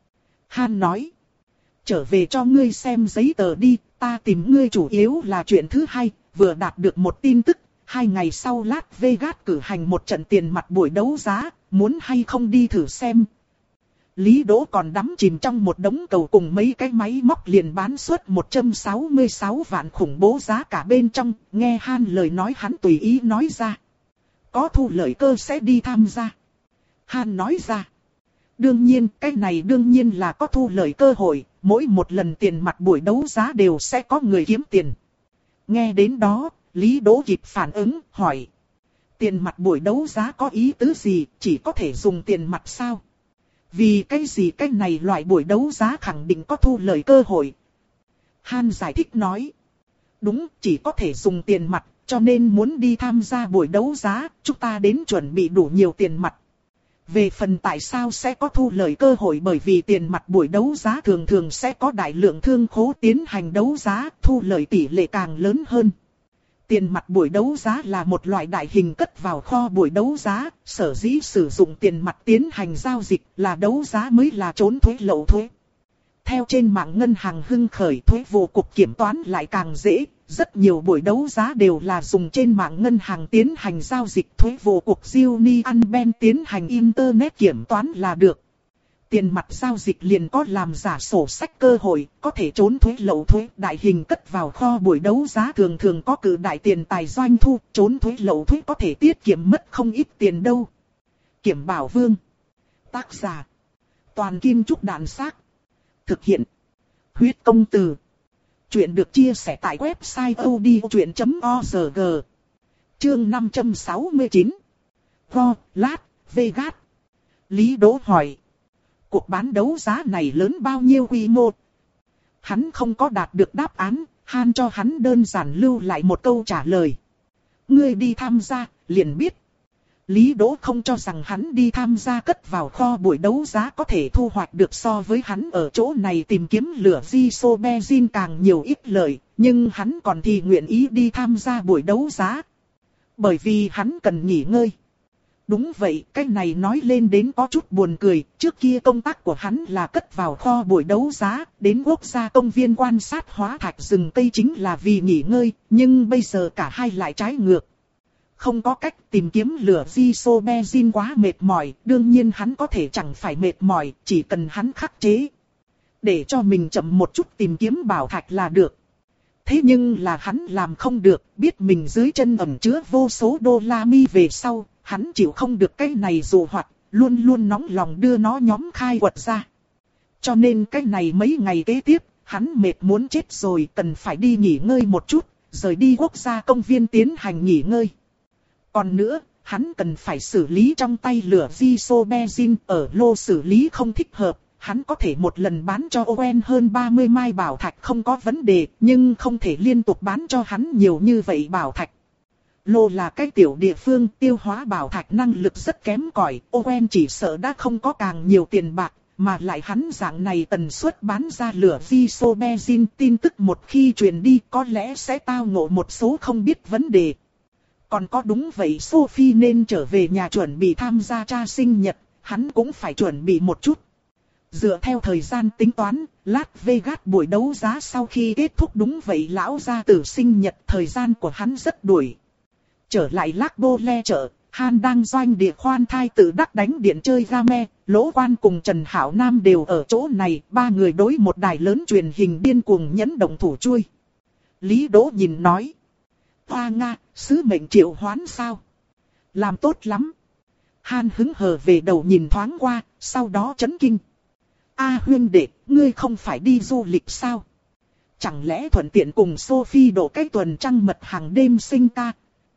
Han nói. Trở về cho ngươi xem giấy tờ đi, ta tìm ngươi chủ yếu là chuyện thứ hai, vừa đạt được một tin tức. Hai ngày sau Las Vegas cử hành một trận tiền mặt buổi đấu giá, muốn hay không đi thử xem. Lý Đỗ còn đắm chìm trong một đống cầu cùng mấy cái máy móc liền bán suất một trăm sáu mươi sáu vạn khủng bố giá cả bên trong, nghe Han lời nói hắn tùy ý nói ra. Có thu lợi cơ sẽ đi tham gia. Han nói ra. Đương nhiên, cái này đương nhiên là có thu lợi cơ hội, mỗi một lần tiền mặt buổi đấu giá đều sẽ có người kiếm tiền. Nghe đến đó, Lý Đỗ kịp phản ứng, hỏi. Tiền mặt buổi đấu giá có ý tứ gì, chỉ có thể dùng tiền mặt sao? Vì cái gì cái này loại buổi đấu giá khẳng định có thu lợi cơ hội? Han giải thích nói. Đúng, chỉ có thể dùng tiền mặt, cho nên muốn đi tham gia buổi đấu giá, chúng ta đến chuẩn bị đủ nhiều tiền mặt. Về phần tại sao sẽ có thu lợi cơ hội, bởi vì tiền mặt buổi đấu giá thường thường sẽ có đại lượng thương khố tiến hành đấu giá, thu lợi tỷ lệ càng lớn hơn. Tiền mặt buổi đấu giá là một loại đại hình cất vào kho buổi đấu giá, sở dĩ sử dụng tiền mặt tiến hành giao dịch là đấu giá mới là trốn thuế lậu thuế. Theo trên mạng ngân hàng hưng khởi, thuế vụ cục kiểm toán lại càng dễ, rất nhiều buổi đấu giá đều là dùng trên mạng ngân hàng tiến hành giao dịch, thuế vụ cục Union Bank tiến hành internet kiểm toán là được. Tiền mặt giao dịch liền có làm giả sổ sách cơ hội, có thể trốn thuế lậu thuế. Đại hình cất vào kho buổi đấu giá thường thường có cự đại tiền tài doanh thu, trốn thuế lậu thuế có thể tiết kiệm mất không ít tiền đâu. Kiểm Bảo Vương. Tác giả. Toàn Kim Trúc Đàn Xác. Thực hiện. Huyết Công Từ. Chuyện được chia sẻ tại website odchuyện chấm org. Chương năm trăm sáu mươi chín. Go, Las Vegas. Lý Đỗ hỏi. Cuộc bán đấu giá này lớn bao nhiêu quy mô? Hắn không có đạt được đáp án, Han cho hắn đơn giản lưu lại một câu trả lời. Ngươi đi tham gia, liền biết. Lý Đỗ không cho rằng hắn đi tham gia cất vào kho buổi đấu giá có thể thu hoạch được so với hắn ở chỗ này tìm kiếm lửa Isobenzin càng nhiều ít lợi, nhưng hắn còn thì nguyện ý đi tham gia buổi đấu giá. Bởi vì hắn cần nghỉ ngơi. Đúng vậy, cái này nói lên đến có chút buồn cười, trước kia công tác của hắn là cất vào kho buổi đấu giá, đến quốc gia công viên quan sát hóa thạch rừng cây chính là vì nghỉ ngơi, nhưng bây giờ cả hai lại trái ngược. Không có cách tìm kiếm lửa Isobenzin quá mệt mỏi, đương nhiên hắn có thể chẳng phải mệt mỏi, chỉ cần hắn khắc chế. Để cho mình chậm một chút tìm kiếm bảo thạch là được. Thế nhưng là hắn làm không được, biết mình dưới chân ẩn chứa vô số đô la mi về sau, hắn chịu không được cái này dù hoặc, luôn luôn nóng lòng đưa nó nhóm khai quật ra. Cho nên cái này mấy ngày kế tiếp, hắn mệt muốn chết rồi, cần phải đi nghỉ ngơi một chút, rời đi quốc gia công viên tiến hành nghỉ ngơi. Còn nữa, hắn cần phải xử lý trong tay lửa Isobenzin, ở lô xử lý không thích hợp, hắn có thể một lần bán cho Owen hơn ba mươi mai bảo thạch không có vấn đề, nhưng không thể liên tục bán cho hắn nhiều như vậy bảo thạch. Lô là cái tiểu địa phương, tiêu hóa bảo thạch năng lực rất kém cỏi, Owen chỉ sợ đã không có càng nhiều tiền bạc, mà lại hắn dạng này tần suất bán ra lửa Isobenzin tin tức một khi truyền đi có lẽ sẽ tao ngộ một số không biết vấn đề. Còn có đúng vậy Sophie nên trở về nhà chuẩn bị tham gia cha sinh nhật, hắn cũng phải chuẩn bị một chút. Dựa theo thời gian tính toán, Las Vegas buổi đấu giá sau khi kết thúc đúng vậy lão gia tử sinh nhật thời gian của hắn rất đuổi. Trở lại Lac Bole chợ, Han đang doanh địa khoan thai tự đắc đánh điện chơi game, Lỗ Quan cùng Trần Hảo Nam đều ở chỗ này, ba người đối một đài lớn truyền hình điên cuồng nhấn động thủ chuôi. Lý Đỗ nhìn nói. Hoa Nga, sứ mệnh triệu hoán sao? Làm tốt lắm. Han hứng hờ về đầu nhìn thoáng qua, sau đó chấn kinh. A huynh đệ, ngươi không phải đi du lịch sao? Chẳng lẽ thuận tiện cùng Sophie độ cái tuần trăng mật hàng đêm sinh ca?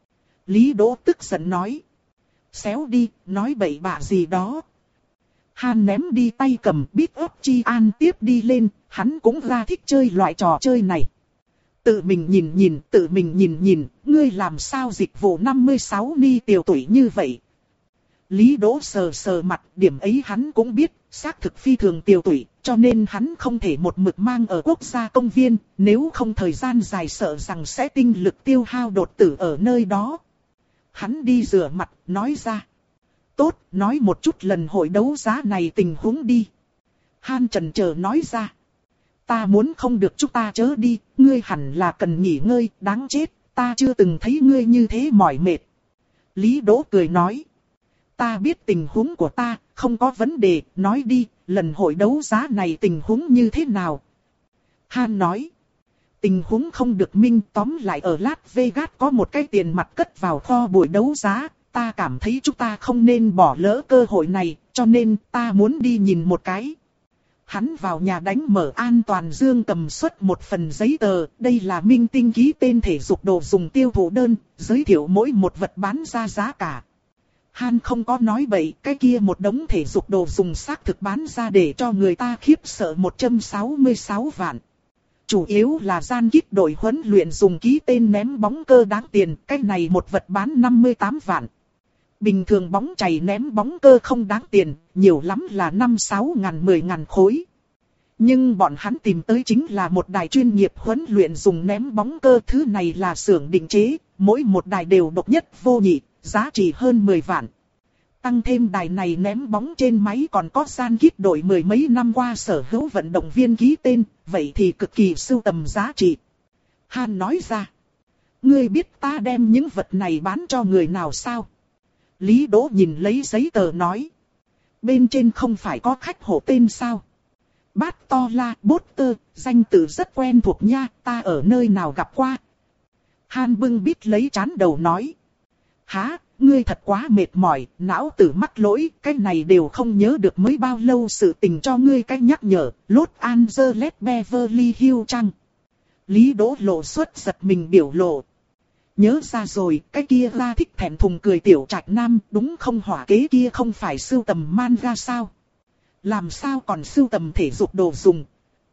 Lý Đỗ tức giận nói. Xéo đi, nói bậy bạ gì đó. Han ném đi tay cầm Big Up Chi An tiếp đi lên, hắn cũng ra thích chơi loại trò chơi này. Tự mình nhìn nhìn, tự mình nhìn nhìn, ngươi làm sao dịch vụ năm mươi sáu ni tiểu tuổi như vậy? Lý Đỗ sờ sờ mặt, điểm ấy hắn cũng biết, xác thực phi thường tiểu tuổi, cho nên hắn không thể một mực mang ở quốc gia công viên, nếu không thời gian dài sợ rằng sẽ tinh lực tiêu hao đột tử ở nơi đó. Hắn đi rửa mặt, nói ra. Tốt, nói một chút lần hội đấu giá này tình huống đi. Han chần chờ nói ra. Ta muốn không được chúng ta chớ đi, ngươi hẳn là cần nghỉ ngơi, đáng chết, ta chưa từng thấy ngươi như thế mỏi mệt. Lý Đỗ cười nói. Ta biết tình huống của ta, không có vấn đề, nói đi, lần hội đấu giá này tình huống như thế nào? Han nói. Tình huống không được minh, tóm lại ở Las Vegas có một cái tiền mặt cất vào kho buổi đấu giá, ta cảm thấy chúng ta không nên bỏ lỡ cơ hội này, cho nên ta muốn đi nhìn một cái. Hắn vào nhà đánh mở an toàn dương cầm xuất một phần giấy tờ, đây là minh tinh ký tên thể dục đồ dùng tiêu thụ đơn, giới thiệu mỗi một vật bán ra giá cả. Han không có nói bậy, cái kia một đống thể dục đồ dùng xác thực bán ra để cho người ta khiếp sợ một trăm sáu mươi sáu vạn. Chủ yếu là gian kíp đội huấn luyện dùng ký tên ném bóng cơ đáng tiền, cái này một vật bán năm mươi tám vạn. Bình thường bóng chày ném bóng cơ không đáng tiền, nhiều lắm là năm sáu ngàn mười ngàn khối. Nhưng bọn hắn tìm tới chính là một đài chuyên nghiệp huấn luyện dùng ném bóng cơ, thứ này là xưởng định chế, mỗi một đài đều độc nhất vô nhị, giá trị hơn mười vạn. Tăng thêm đài này ném bóng trên máy còn có gian kíp đội mười mấy năm qua sở hữu vận động viên ký tên, vậy thì cực kỳ sưu tầm giá trị. Han nói ra. Ngươi biết ta đem những vật này bán cho người nào sao? Lý Đỗ nhìn lấy giấy tờ nói. Bên trên không phải có khách hộ tên sao? Bát To La Potter, danh tự rất quen thuộc nha, ta ở nơi nào gặp qua? Han bưng bít lấy trán đầu nói. Hả, ngươi thật quá mệt mỏi, não tử mắc lỗi, cái này đều không nhớ được mới bao lâu sự tình cho ngươi cách nhắc nhở, Los Angeles Beverly Hills chăng? Lý Đỗ lộ xuất giật mình biểu lộ. Nhớ ra rồi, cái kia ra thích thèm thùng cười tiểu trạch nam, đúng không, hỏa kế kia không phải sưu tầm manga sao? Làm sao còn sưu tầm thể dục đồ dùng?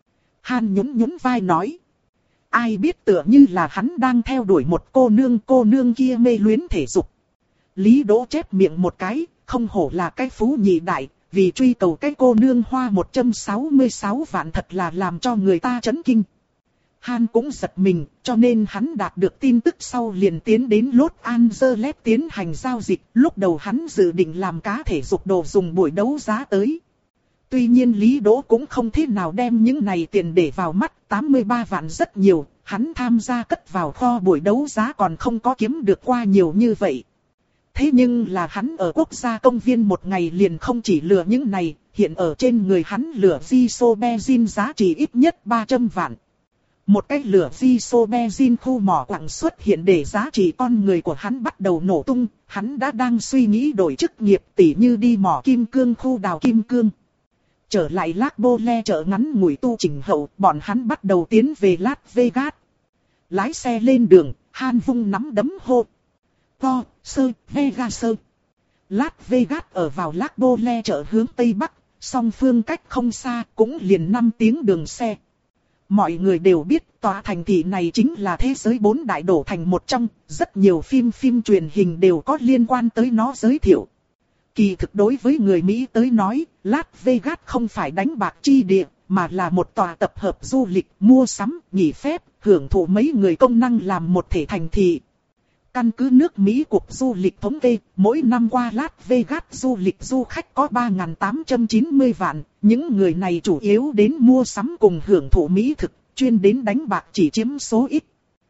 Han nhún nhún vai nói. Ai biết tựa như là hắn đang theo đuổi một cô nương, cô nương kia mê luyến thể dục. Lý Đỗ chép miệng một cái, không hổ là cái phú nhị đại, vì truy cầu cái cô nương hoa một trăm sáu mươi sáu vạn thật là làm cho người ta chấn kinh. Han cũng giật mình, cho nên hắn đạt được tin tức sau liền tiến đến Los Angeles tiến hành giao dịch. Lúc đầu hắn dự định làm cá thể dục đồ dùng buổi đấu giá tới. Tuy nhiên Lý Đỗ cũng không thế nào đem những này tiền để vào mắt, tám mươi ba vạn rất nhiều, hắn tham gia cất vào kho buổi đấu giá còn không có kiếm được qua nhiều như vậy. Thế nhưng là hắn ở quốc gia công viên một ngày liền không chỉ lừa những này, hiện ở trên người hắn lừa Isobenzin giá trị ít nhất ba trăm vạn. Một cái lửa Isobenzin khu mỏ quặng xuất hiện để giá trị con người của hắn bắt đầu nổ tung, hắn đã đang suy nghĩ đổi chức nghiệp tỉ như đi mỏ kim cương khu đào kim cương. Trở lại Las Bole chợ ngắn ngủi tu chỉnh hậu, bọn hắn bắt đầu tiến về Las Vegas. Lái xe lên đường, Han vung nắm đấm hô. To, sơ, Vegas sơ. Las Vegas ở vào Las Bole chợ hướng Tây Bắc, song phương cách không xa, cũng liền năm tiếng đường xe. Mọi người đều biết tòa thành thị này chính là thế giới bốn đại đô thành một trong, rất nhiều phim phim truyền hình đều có liên quan tới nó giới thiệu. Kỳ thực đối với người Mỹ tới nói, Las Vegas không phải đánh bạc chi địa, mà là một tòa tập hợp du lịch, mua sắm, nghỉ phép, hưởng thụ mấy người công năng làm một thể thành thị. Căn cứ nước Mỹ Cục Du lịch thống kê, mỗi năm qua Las Vegas du lịch du khách có ba nghìn tám trăm chín mươi vạn, những người này chủ yếu đến mua sắm cùng hưởng thụ mỹ thực, chuyên đến đánh bạc chỉ chiếm số ít.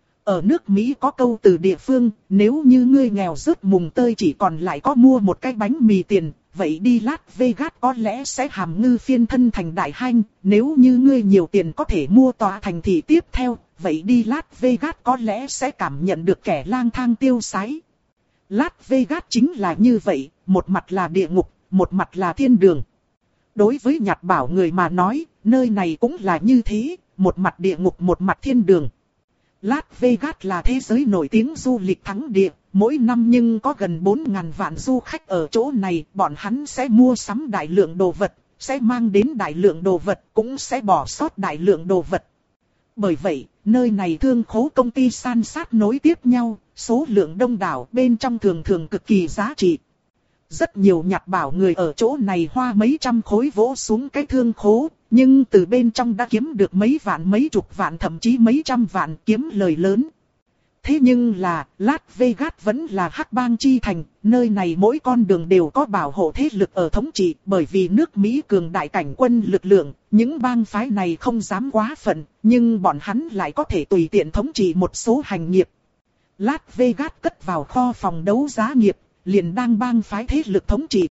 Ở nước Mỹ có câu từ địa phương, nếu như ngươi nghèo rớt mùng tơi chỉ còn lại có mua một cái bánh mì tiền, vậy đi Las Vegas có lẽ sẽ hàm ngư phiên thân thành đại hanh, nếu như ngươi nhiều tiền có thể mua tòa thành thị tiếp theo, vậy đi Las Vegas có lẽ sẽ cảm nhận được kẻ lang thang tiêu sái. Las Vegas chính là như vậy, một mặt là địa ngục, một mặt là thiên đường. Đối với nhặt bảo người mà nói, nơi này cũng là như thế, một mặt địa ngục một mặt thiên đường. Las Vegas là thế giới nổi tiếng du lịch thắng địa, mỗi năm nhưng có gần bốn nghìn vạn du khách ở chỗ này, bọn hắn sẽ mua sắm đại lượng đồ vật, sẽ mang đến đại lượng đồ vật, cũng sẽ bỏ sót đại lượng đồ vật. Bởi vậy, nơi này thương khố công ty san sát nối tiếp nhau, số lượng đông đảo bên trong thường thường cực kỳ giá trị. Rất nhiều nhặt bảo người ở chỗ này hoa mấy trăm khối vỗ xuống cái thương khố, nhưng từ bên trong đã kiếm được mấy vạn mấy chục vạn thậm chí mấy trăm vạn kiếm lời lớn. Thế nhưng là, Las Vegas vẫn là hắc bang chi thành, nơi này mỗi con đường đều có bảo hộ thế lực ở thống trị, bởi vì nước Mỹ cường đại cảnh quân lực lượng, những bang phái này không dám quá phận, nhưng bọn hắn lại có thể tùy tiện thống trị một số hành nghiệp. Las Vegas cất vào kho phòng đấu giá nghiệp, liền đang bang phái thế lực thống trị